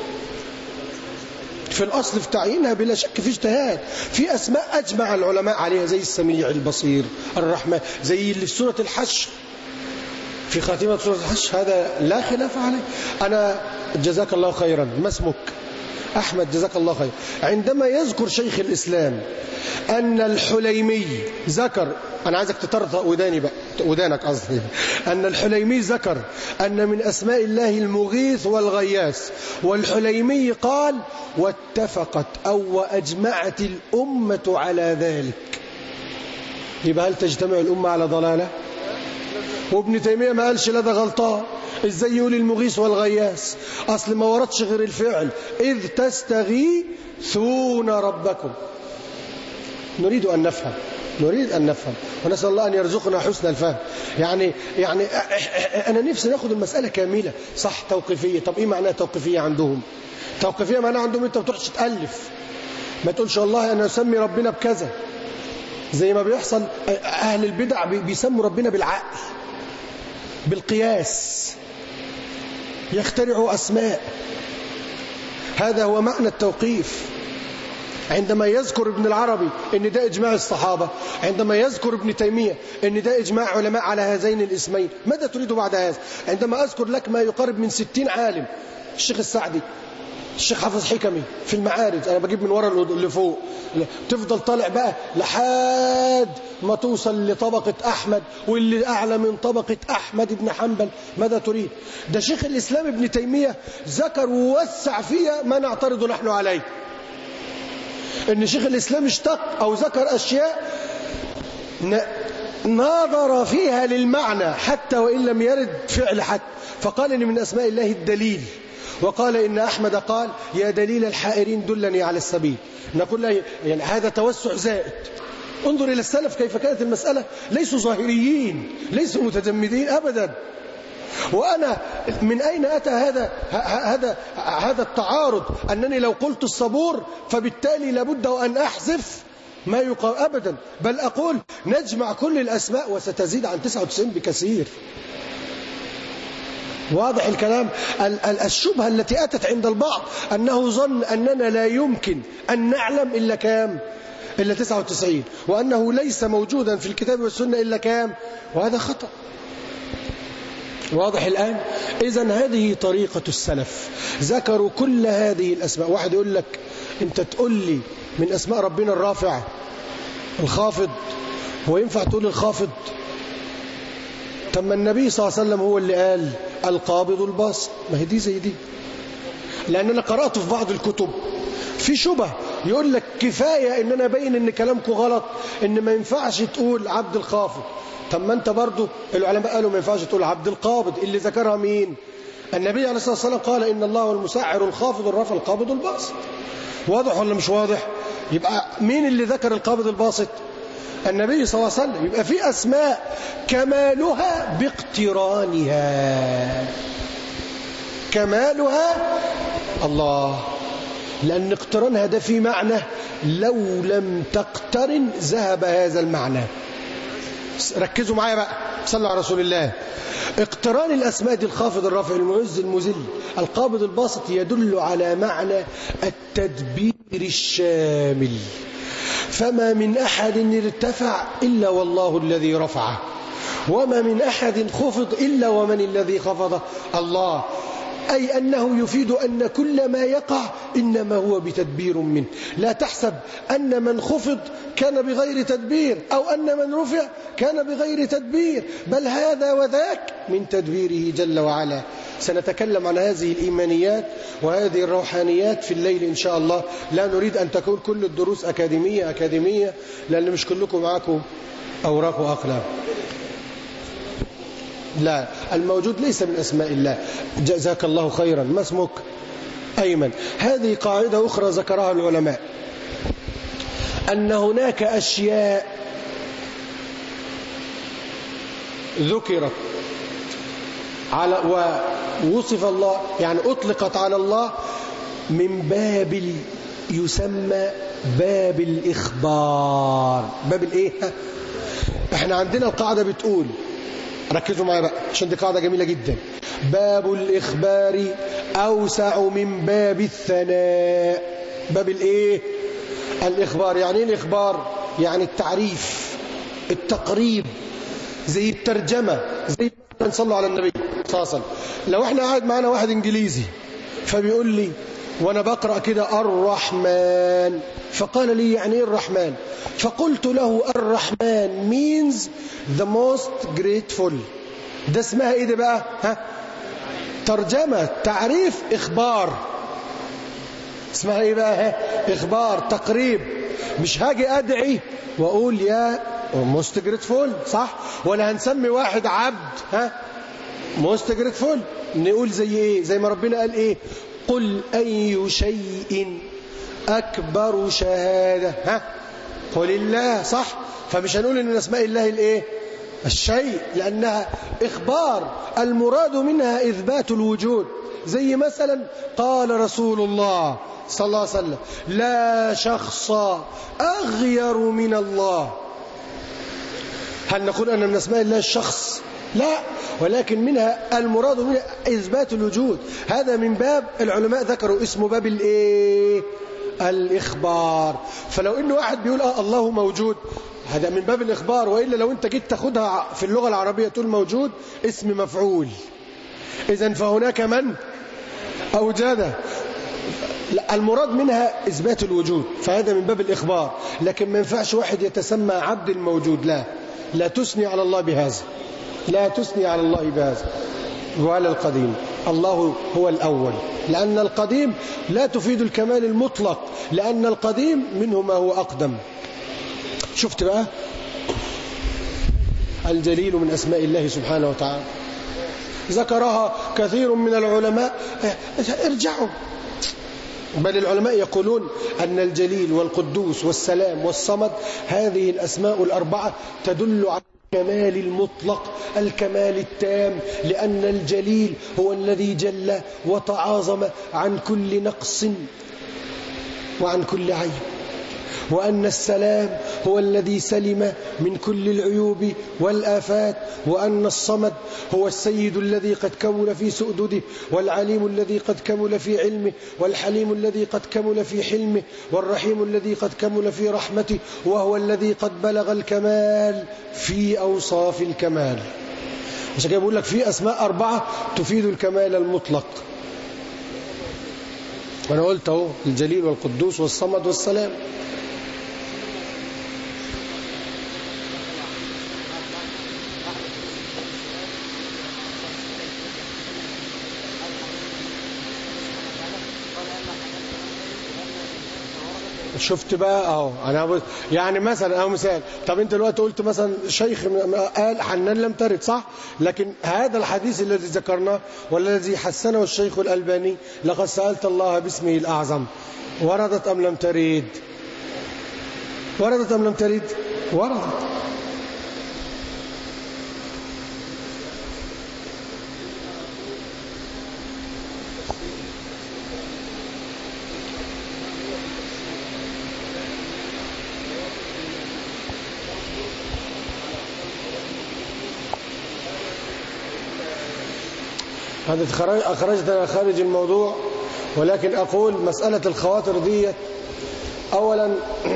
في الأصل في تعيينها بلا شك، في اجتهاد. في أسماء أجمع العلماء عليها زي السميع البصير الرحمن، زي اللي في سورة الحشر، في خاتمة سورة الحشر، هذا لا خلاف عليه. أنا جزاك الله خيرا، ما اسمك؟ أحمد، جزاك الله خير. عندما يذكر شيخ الإسلام أن الحليمي ذكر، أنا عايزك تطرطق وداني بقى، ودانك قصدي، أن الحليمي ذكر أن من أسماء الله المغيث والغياث، والحليمي قال واتفقت أو وأجمعت الأمة على ذلك، يبقى هل تجتمع الأمة على ضلالة؟ وابن تيمية ما قالش لا ده غلطان. ازاي يقول المغيث والغياث؟ اصل ما وردش غير الفعل اذ تستغيثون ربكم. نريد ان نفهم نريد ان نفهم ونسال الله ان يرزقنا حسن الفهم. يعني يعني انا نفسي ناخد المساله كامله. صح توقيفيه، طب ايه معناها توقيفيه عندهم؟ توقيفيه معناها عندهم انت ما تروحش تالف، ما تقولش والله انا اسمي ربنا بكذا، زي ما بيحصل اهل البدع بيسموا ربنا بالعقل بالقياس. يخترعوا أسماء. هذا هو معنى التوقيف. عندما يذكر ابن العربي ان ده اجماع الصحابة، عندما يذكر ابن تيمية ان ده اجماع علماء على هذين الاسمين، ماذا تريد بعد هذا؟ عندما اذكر لك ما يقارب من ستين عالم، الشيخ السعدي، الشيخ حافظ حكمي في المعارج، انا بجيب من ورا اللي فوق، تفضل طالع بقى لحد ما توصل لطبقة احمد، واللي اعلى من طبقة احمد بن حنبل. ماذا تريد؟ ده شيخ الاسلام ابن تيمية ذكر ووسع فيها ما نعترض نحن عليه، ان شيخ الاسلام اشتق او ذكر اشياء ناظر فيها للمعنى حتى وان لم يرد فعل حتى، فقال ان من اسماء الله الدليل، وقال ان احمد قال يا دليل الحائرين دلني على السبيل. نقول له يعني هذا توسع زائد. انظر الى السلف كيف كانت المسألة، ليسوا ظاهريين، ليسوا متجمدين ابدا. وأنا من أين أتى هذا هذا هذا التعارض أنني لو قلت الصبور فبالتالي لابد أن أحذف ما يقال؟ أبدا، بل أقول نجمع كل الأسماء وستزيد عن تسعة وتسعين بكثير. واضح الكلام؟ الشبهة التي أتت عند البعض أنه ظن أننا لا يمكن أن نعلم إلا كام؟ إلا تسعة وتسعين، وأنه ليس موجودا في الكتاب والسنة إلا كام؟ وهذا خطأ. واضح الآن؟ إذن هذه طريقة السلف، ذكروا كل هذه الأسماء. واحد يقول لك أنت تقول لي من أسماء ربنا الرافع الخافض، هو ينفع تقول الخافض؟ طب ما النبي صلى الله عليه وسلم هو اللي قال القابض الباسط، ما هي دي زي دي. لأن أنا قرأت في بعض الكتب في شبه يقول لك كفاية إن أنا أبين إن كلامكم غلط، إن ما ينفعش تقول عبد الخافض. طب ما أنت برضو العلماء قالوا ما ينفعش تقول عبد القابض، اللي ذكرها مين؟ النبي عليه الصلاة والسلام قال إن الله هو المسعر الخافض الرافع القابض الباسط. واضح ولا مش واضح؟ يبقى مين اللي ذكر القابض الباسط؟ النبي صلى الله عليه وسلم. يبقى في أسماء كمالها باقترانها، كمالها الله، لأن اقترانها ده في معنى لو لم تقترن ذهب هذا المعنى. ركزوا معايا بقى، صلوا على رسول الله. اقتران الأسماء دي الخافض الرافع المعز المذل القابض الباسط يدل على معنى التدبير الشامل. فما من أحد ارتفع إلا والله الذي رفعه، وما من أحد خفض إلا ومن الذي خفضه الله. أي أنه يفيد أن كل ما يقع إنما هو بتدبير منه. لا تحسب أن من خفض كان بغير تدبير، أو أن من رفع كان بغير تدبير، بل هذا وذاك من تدبيره جل وعلا. سنتكلم عن هذه الإيمانيات وهذه الروحانيات في الليل إن شاء الله. لا نريد أن تكون كل الدروس أكاديمية أكاديمية، لأن مش كلكم معكم أوراق وأقلام. لا، الموجود ليس من أسماء الله. جزاك الله خيرا. ما اسمك؟ أيمن. هذه قاعدة أخرى ذكرها العلماء، أن هناك أشياء ذكرت على ووصف الله، يعني أطلقت على الله من باب يسمى باب الإخبار. باب الإيه؟ احنا عندنا القاعدة بتقول، ركزوا معي بقى عشان دي قاعدة جميلة جدا، باب الإخبار أوسع من باب الثناء. باب الإيه؟ الإخبار. يعني إيه الإخبار؟ يعني التعريف، التقريب، زي الترجمة، زي صلوا على النبي صلى الله عليه وسلم. لو احنا قاعد معنا واحد إنجليزي فبيقول لي وأنا بقرأ كده الرحمن، فقال لي يعني إيه الرحمن؟ فقلت له الرحمن means the most grateful. ده اسمها إيه ده بقى؟ ها؟ ترجمة، تعريف، إخبار. اسمها إيه بقى؟ ها؟ إخبار، تقريب. مش هاجي أدعي وأقول يا most grateful، صح؟ ولا هنسمي واحد عبد ها most grateful، نقول زي إيه؟ زي ما ربنا قال إيه؟ قل أي شيء أكبر شهادة، ها؟ قل الله، صح؟ فمش هنقول إن أسماء الله الإيه؟ الشيء، لأنها إخبار، المراد منها إثبات الوجود. زي مثلا قال رسول الله صلى الله عليه وسلم لا شخص أغير من الله. هل نقول أن من أسماء الله الشخص؟ لا، ولكن منها المراد منها إثبات الوجود. هذا من باب العلماء ذكروا اسمه باب الإيه؟ الإخبار. فلو إنه واحد بيقول آه الله موجود، هذا من باب الإخبار. وإلا لو أنت جيت تاخدها في اللغة العربية تقول موجود اسم مفعول، إذن فهناك من أوجده. المراد منها إثبات الوجود، فهذا من باب الإخبار. لكن ما ينفعش واحد يتسمى عبد الموجود، لا لا تثني على الله بهذا، لا تثني على الله بهذا. وعلى القديم، الله هو الأول، لأن القديم لا تفيد الكمال المطلق، لأن القديم منه ما هو أقدم. شفت بقى؟ الجليل من أسماء الله سبحانه وتعالى، ذكرها كثير من العلماء. ارجعوا، بل العلماء يقولون أن الجليل والقدوس والسلام والصمد هذه الأسماء الأربعة تدل على الكمال المطلق، الكمال التام، لأن الجليل هو الذي جل وتعاظم عن كل نقص وعن كل عيب، وأن السلام هو الذي سلم من كل العيوب والآفات، وأن الصمد هو السيد الذي قد كمل في سؤدده، والعليم الذي قد كمل في علمه، والحليم الذي قد كمل في حلمه، والرحيم الذي قد كمل في رحمته، وهو الذي قد بلغ الكمال في أوصاف الكمال. عشان كده بقول لك في أسماء أربعة تفيد الكمال المطلق. وأنا قلت اهو الجليل والقدوس والصمد والسلام. شفت بقى اهو، انا يعني مثلا اهو مثال. طب انت دلوقتي قلت مثلا شيخ قال حنان لم ترد، صح؟ لكن هذا الحديث الذي ذكرناه والذي حسنه الشيخ الألباني، لقد سألت الله باسمه الأعظم، وردت أم لم ترد؟ وردت أم لم ترد؟ وردت. هذا أخرجت خارج الموضوع، ولكن أقول مسألة الخواطر دي أولا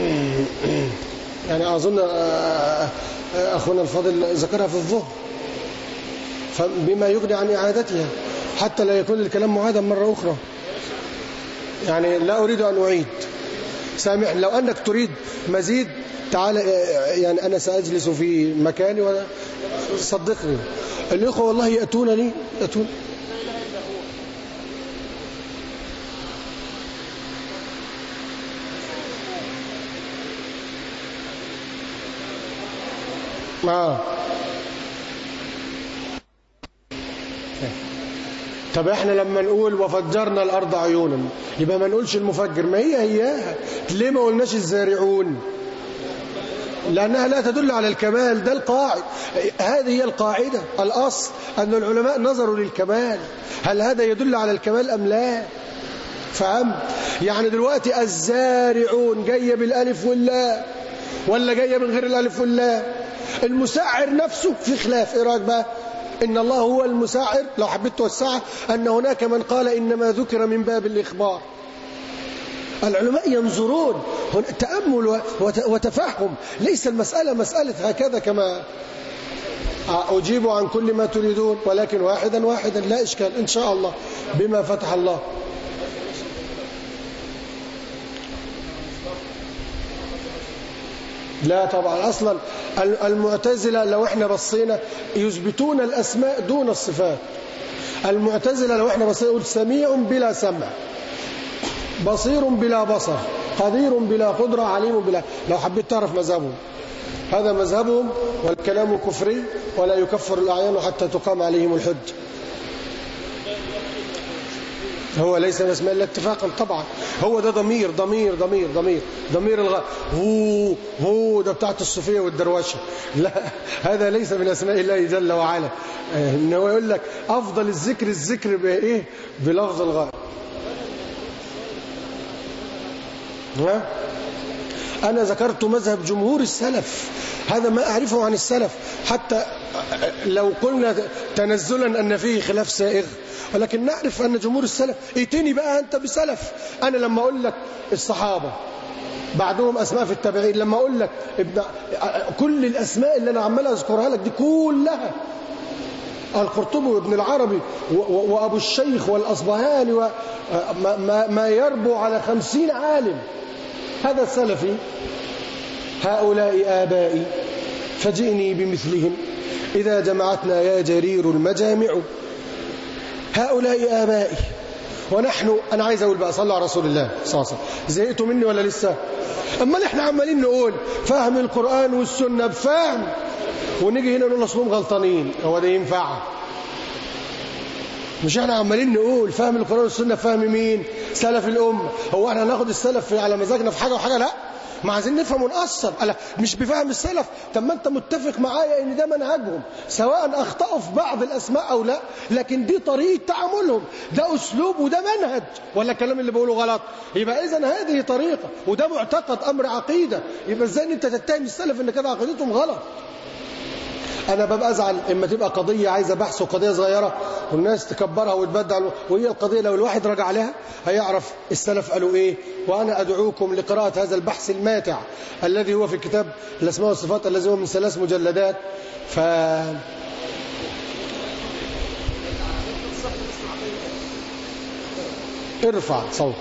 يعني أظن أخونا الفاضل ذكرها في الظهر، فبما يغني عن إعادتها حتى لا يكون الكلام معادا مرة أخرى. يعني لا أريد أن أعيد، سامح. لو أنك تريد مزيد تعال، يعني أنا سأجلس في مكاني وصدقني الإخوة والله يأتون لي يأتون. آه. طب احنا لما نقول وفجرنا الأرض عيونا يبقى ما نقولش المفجر، ما هي هياها. ليه ما قلناش الزارعون؟ لأنها لا تدل على الكمال. ده القاعدة، هذه هي القاعدة الأصل، أن العلماء نظروا للكمال، هل هذا يدل على الكمال أم لا؟ فهم؟ يعني دلوقتي الزارعون جاية بالألف واللا ولا جاية من غير الألف واللا؟ المسعر نفسه في خلاف. إيه رأيك بقى؟ إن الله هو المسعر. لو حبيت توسعه أن هناك من قال إنما ذكر من باب الإخبار. العلماء ينظرون تأمل وتفهم، ليس المسألة مسألة هكذا كما أجيب عن كل ما تريدون، ولكن واحدا واحدا لا إشكال إن شاء الله بما فتح الله. لا طبعا، أصلا المعتزلة لو احنا بصينا يثبتون الأسماء دون الصفات. المعتزلة لو احنا بصينا يقول سميع بلا سمع، بصير بلا بصر، قدير بلا قدرة، عليم بلا. لو حبيت تعرف مذهبهم، هذا مذهبهم، والكلام كفري ولا يكفر الأعيان حتى تقام عليهم الحج. هو ليس من اسماء الله اتفاقا طبعا، هو ده ضمير ضمير ضمير ضمير ضمير الغ... هو هو ده بتاعت الصوفية والدروشة. لا، هذا ليس من اسماء الله جل وعلا. انه يقول لك افضل الذكر الذكر بايه؟ بلفظ الغائب. أنا ذكرت مذهب جمهور السلف هذا ما أعرفه عن السلف، حتى لو قلنا تنزلا أن فيه خلاف سائغ، ولكن نعرف أن جمهور السلف. ائتني بقى أنت بسلف. أنا لما أقول لك الصحابة بعدهم أسماء في التابعين، لما أقول لك ابن كل الأسماء اللي أنا عمال أذكرها لك دي كلها القرطبي وابن العربي وأبو الشيخ والأصبهاني وما ما يربو على خمسين عالم، هذا السلفي. هؤلاء آبائي فجئني بمثلهم إذا جمعتنا يا جرير المجامع. هؤلاء آبائي ونحن. أنا عايز أقول بقى صلى على رسول الله صلى الله عليه وسلم. زهقتوا مني ولا لسه؟ أما نحن عمالين نقول فهم القرآن والسنة بفهم، ونيجي هنا نقول أصلهم غلطانين. هو ده ينفع؟ مش احنا عمالين نقول فهم القرآن والسنة فهم مين؟ سلف الأمة. هو احنا هناخد السلف على مزاجنا في حاجة وحاجة؟ لا، ما عايزين نفهم ونقصر. ألا مش بفهم السلف؟ طب ما انت متفق معايا ان ده منهجهم، سواء اخطأوا في بعض الاسماء او لا، لكن دي طريقة تعاملهم، ده اسلوب وده منهج. ولا الكلام اللي بقوله غلط؟ يبقى اذا هذه طريقة وده معتقد، امر عقيدة. يبقى ازاي انت تتهم السلف ان كده عقيدتهم غلط؟ أنا ببقى أزعل إما تبقى قضية عايزة بحث وقضية صغيرة والناس تكبرها وتبدع، وهي القضية لو الواحد رجع لها هيعرف السلف قالوا إيه. وأنا أدعوكم لقراءة هذا البحث الماتع الذي هو في كتاب الأسماء والصفات الذي هو من ثلاث مجلدات. ف ارفع صوت.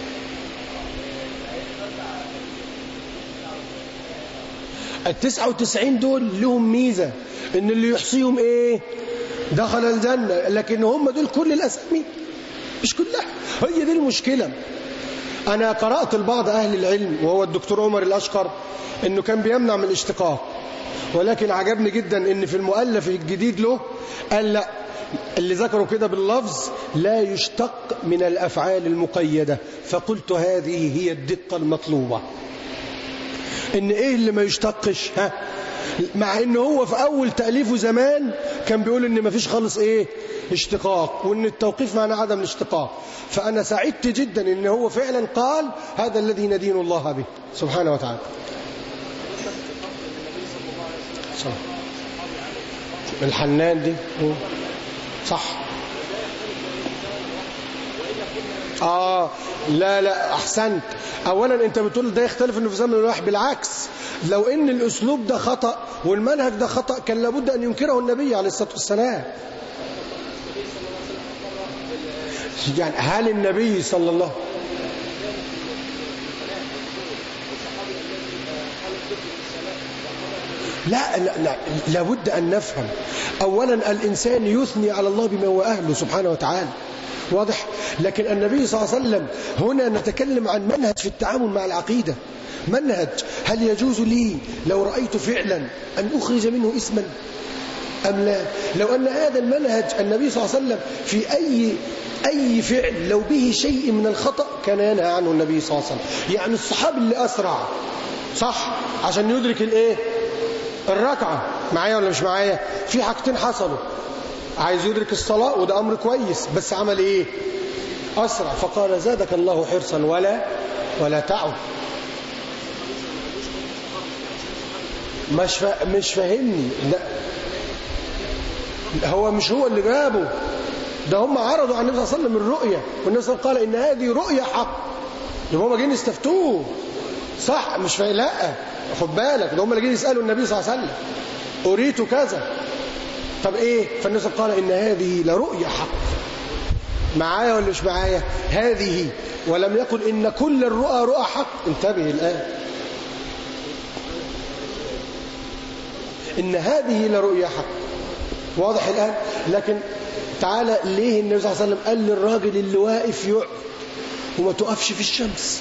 التسعة وتسعين دول لهم ميزة ان اللي يحصيهم ايه؟ دخل الجنة. لكن هم دول كل الاسامي؟ مش كلها. هي دي المشكلة. انا قرأت البعض اهل العلم وهو الدكتور عمر الاشقر انه كان بيمنع من الاشتقاق، ولكن عجبني جدا ان في المؤلف الجديد له قال لا، اللي ذكروا كده باللفظ لا يشتق من الافعال المقيدة. فقلت هذه هي الدقة المطلوبة. ان ايه اللي ما يشتقش؟ ها، مع انه هو في اول تأليفه زمان كان بيقول ان ما فيش خالص ايه اشتقاق، وان التوقيف معنى عدم الاشتقاق. فانا سعدت جدا ان هو فعلا قال هذا الذي ندين الله به سبحانه وتعالى. الحنان دي صح. آه لا لا أحسنت. أولا أنت بتقول ده يختلف إنه في زمن الواحد. بالعكس، لو إن الأسلوب ده خطأ والمنهج ده خطأ كان لابد أن ينكره النبي عليه الصلاة والسلام. يعني هل النبي صلى الله لا لا لا لابد أن نفهم. أولا الإنسان يثني على الله بما هو أهله سبحانه وتعالى، واضح. لكن النبي صلى الله عليه وسلم هنا نتكلم عن منهج في التعامل مع العقيدة. منهج هل يجوز لي لو رأيت فعلا أن أخرج منه اسما أم لا؟ لو أن هذا المنهج النبي صلى الله عليه وسلم في أي أي فعل لو به شيء من الخطأ كان ينهى عنه النبي صلى الله عليه وسلم. يعني الصحابي اللي أسرع صح عشان يدرك الإيه؟ الركعة. معايا ولا مش معايا؟ في حاجتين حصلوا، عايز يدرك الصلاة وده أمر كويس، بس عمل إيه؟ أسرع. فقال زادك الله حرصا ولا ولا تعد. مش فا... مش فاهمني. لا، هو مش هو اللي جابه ده، هم عرضوا عن النبي صلى الله عليه وسلم الرؤية، والنبي صلى الله عليه وسلم قال إن هذه رؤية حق. يبقى هم جايين يستفتوه صح؟ مش فاهم. لا خد بالك، ده هم اللي جايين يسألوا النبي صلى الله عليه وسلم أريت كذا. طب إيه؟ فالنبي صلى الله عليه وسلم قال إن هذه لرؤية حق. معايا ولا مش معايا؟ هذه، ولم يقل إن كل الرؤى رؤى حق. انتبه الآن، إن هذه لرؤية حق. واضح الآن؟ لكن تعالى ليه النبي صلى الله عليه وسلم قال للراجل اللي واقف يقعد وما تقفش في الشمس؟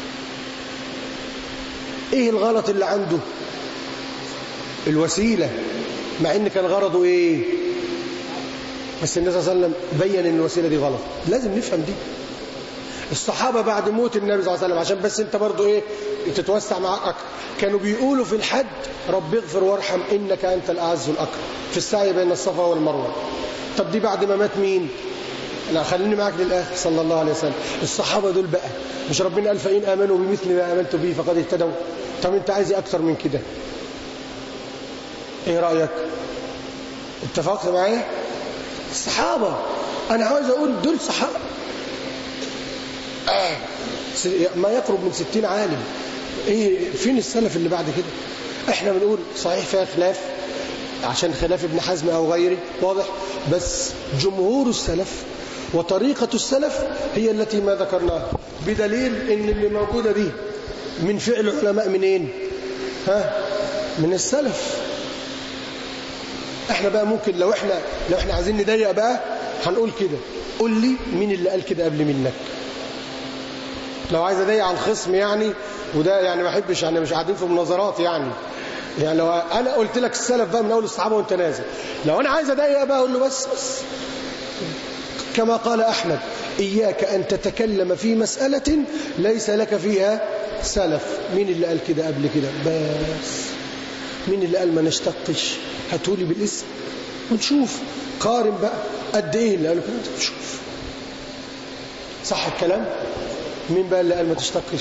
ايه الغلط اللي عنده؟ الوسيلة، مع ان كان غرضه ايه؟ بس النبي صلى الله عليه وسلم بين ان الوسيلة دي غلط. لازم نفهم دي. الصحابة بعد موت النبي صلى الله عليه وسلم، عشان بس انت برضو ايه تتوسع معاك اكتر، كانوا بيقولوا في الحج رب اغفر وارحم انك انت الاعز الاكرم في السعي بين الصفا والمروة. طب دي بعد ما مات مين؟ لا خليني معاك للاخر صلى الله عليه وسلم. الصحابة دول بقى مش ربنا قال فإن آمنوا بمثل ما آمنت به فقد اهتدوا؟ طب انت عايز اكتر من كده؟ ايه رأيك؟ اتفقت معايا؟ الصحابة انا عاوز اقول دول صحابة آه. ما يقرب من ستين عالم. ايه فين السلف اللي بعد كده؟ احنا بنقول صحيح فيها خلاف عشان خلاف ابن حزم او غيره واضح، بس جمهور السلف وطريقة السلف هي التي ما ذكرناها، بدليل ان اللي موجودة دي من فعل علماء منين؟ ها؟ من السلف. احنا بقى ممكن لو احنا لو احنا عايزين نضيق بقى هنقول كده، قول لي مين اللي قال كده قبل منك؟ لو عايز اضيق على الخصم يعني، وده يعني ما احبش، يعني مش قاعدين في مناظرات يعني. يعني لو انا قلت لك السلف بقى من اول الصحابه وانت نازل، لو انا عايز اضيق بقى اقول له بس بس كما قال احمد: اياك ان تتكلم في مساله ليس لك فيها سلف. مين اللي قال كده قبل كده؟ بس مين اللي قال ما نشتقش؟ هاتولي بالاسم ونشوف، قارن بقى قد ايه اللي قالوا كده نشوف. صح الكلام؟ مين بقى اللي قال ما تشتقش؟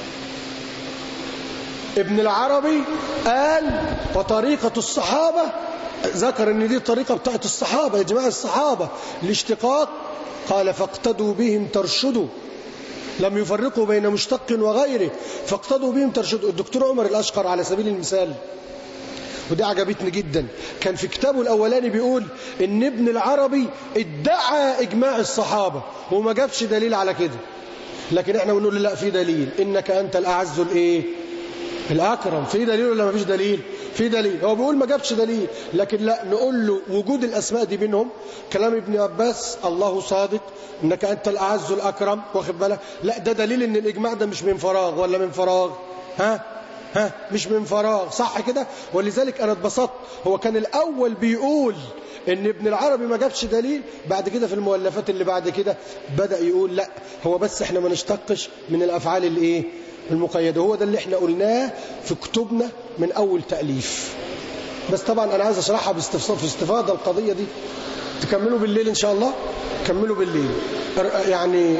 ابن العربي قال وطريقة الصحابة، ذكر ان دي الطريقة بتاعت الصحابة، اجماع الصحابة الاشتقاق، قال فاقتدوا بهم ترشدوا، لم يفرقوا بين مشتق وغيره، فاقتدوا بهم ترشدوا. الدكتور عمر الأشقر على سبيل المثال، ودي عجبتني جدا، كان في كتابه الأولاني بيقول ان ابن العربي ادعى اجماع الصحابة وما جابش دليل على كده، لكن احنا بنقول لا في دليل، انك انت الاعز الايه الأكرم. في دليل ولا ما فيش دليل؟ في دليل. هو بيقول ما جابش دليل، لكن لا نقول له وجود الأسماء دي منهم. كلام ابن عباس الله صادق، إنك أنت الأعز الأكرم، واخد بالك؟ لا ده دليل إن الإجماع ده مش من فراغ، ولا من فراغ؟ ها ها مش من فراغ، صح كده؟ ولذلك أنا اتبسطت، هو كان الأول بيقول إن ابن العربي ما جابش دليل، بعد كده في المؤلفات اللي بعد كده بدأ يقول لا هو بس احنا ما نشتقش من الأفعال الإيه المقيدة. هو ده اللي احنا قلناه في كتبنا من أول تأليف. بس طبعا أنا عايز أشرحها باستفاضة في استفاضة القضية دي. تكملوا بالليل إن شاء الله، كملوا بالليل يعني.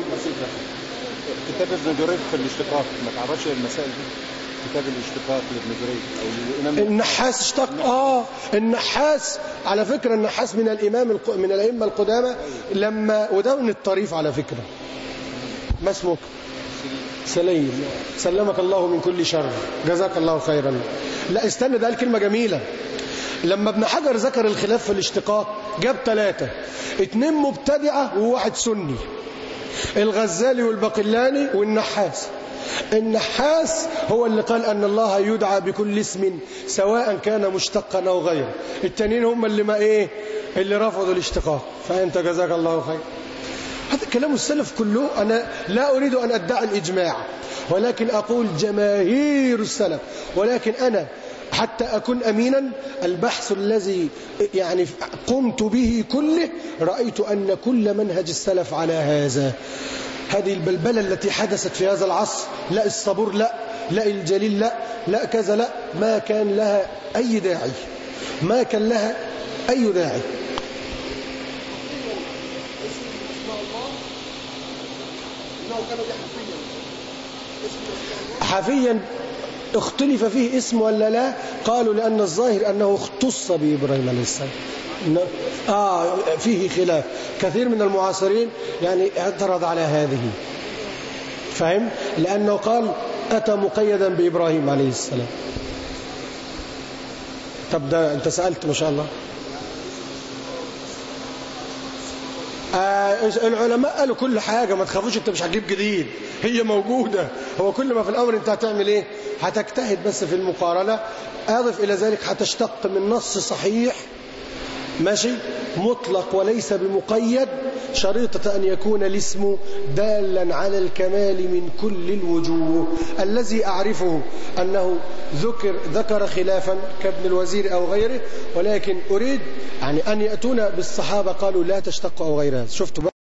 كتاب ابن جريج في الاشتقاق ما تعرفش المسائل دي؟ كتاب الاشتقاق لابن جريج أو الإمام النحاس اشتق. آه النحاس على فكرة، النحاس من الإمام الق... من الأئمة القدامى، لما وده من الطريف على فكرة. ما اسمك؟ سليم. سلمك الله من كل شر، جزاك الله خيرا. لا استنى، ده قال كلمة جميلة. لما ابن حجر ذكر الخلاف في الاشتقاق جاب ثلاثة، اتنين مبتدعة وواحد سني، الغزالي والباقلاني والنحاس. النحاس هو اللي قال أن الله يدعى بكل اسم سواء كان مشتقا أو غيره. التانيين هم اللي ما إيه اللي رفضوا الاشتقاق. فأنت جزاك الله خير. هذا كلام السلف كله. أنا لا أريد أن أدعي الإجماع، ولكن أقول جماهير السلف. ولكن أنا حتى أكون أمينا، البحث الذي يعني قمت به كله رأيت أن كل منهج السلف على هذا. هذه البلبلة التي حدثت في هذا العصر، لا الصبور لا، لا الجليل لا، لا كذا لا، ما كان لها أي داعي، ما كان لها أي داعي. حفيا اختلف فيه اسم ولا لا؟ قالوا لأن الظاهر أنه اختص بإبراهيم عليه السلام. آه فيه خلاف. كثير من المعاصرين يعني اعترض على هذه، فهم؟ لأنه قال أتى مقيدا بإبراهيم عليه السلام. طب ده أنت سألت ما شاء الله. آه العلماء قالوا كل حاجة، ما تخافوش، انت مش هتجيب جديد، هي موجودة. هو كل ما في الأمر انت هتعمل ايه؟ هتجتهد بس في المقارنة. أضف إلى ذلك هتشتق من نص صحيح ماشي مطلق وليس بمقيد، شريطة أن يكون الاسم دالا على الكمال من كل الوجوه. الذي أعرفه أنه ذكر ذكر خلافا كابن الوزير أو غيره، ولكن أريد يعني أن يأتون بالصحابة قالوا لا تشتق أو غيرها. شفتوا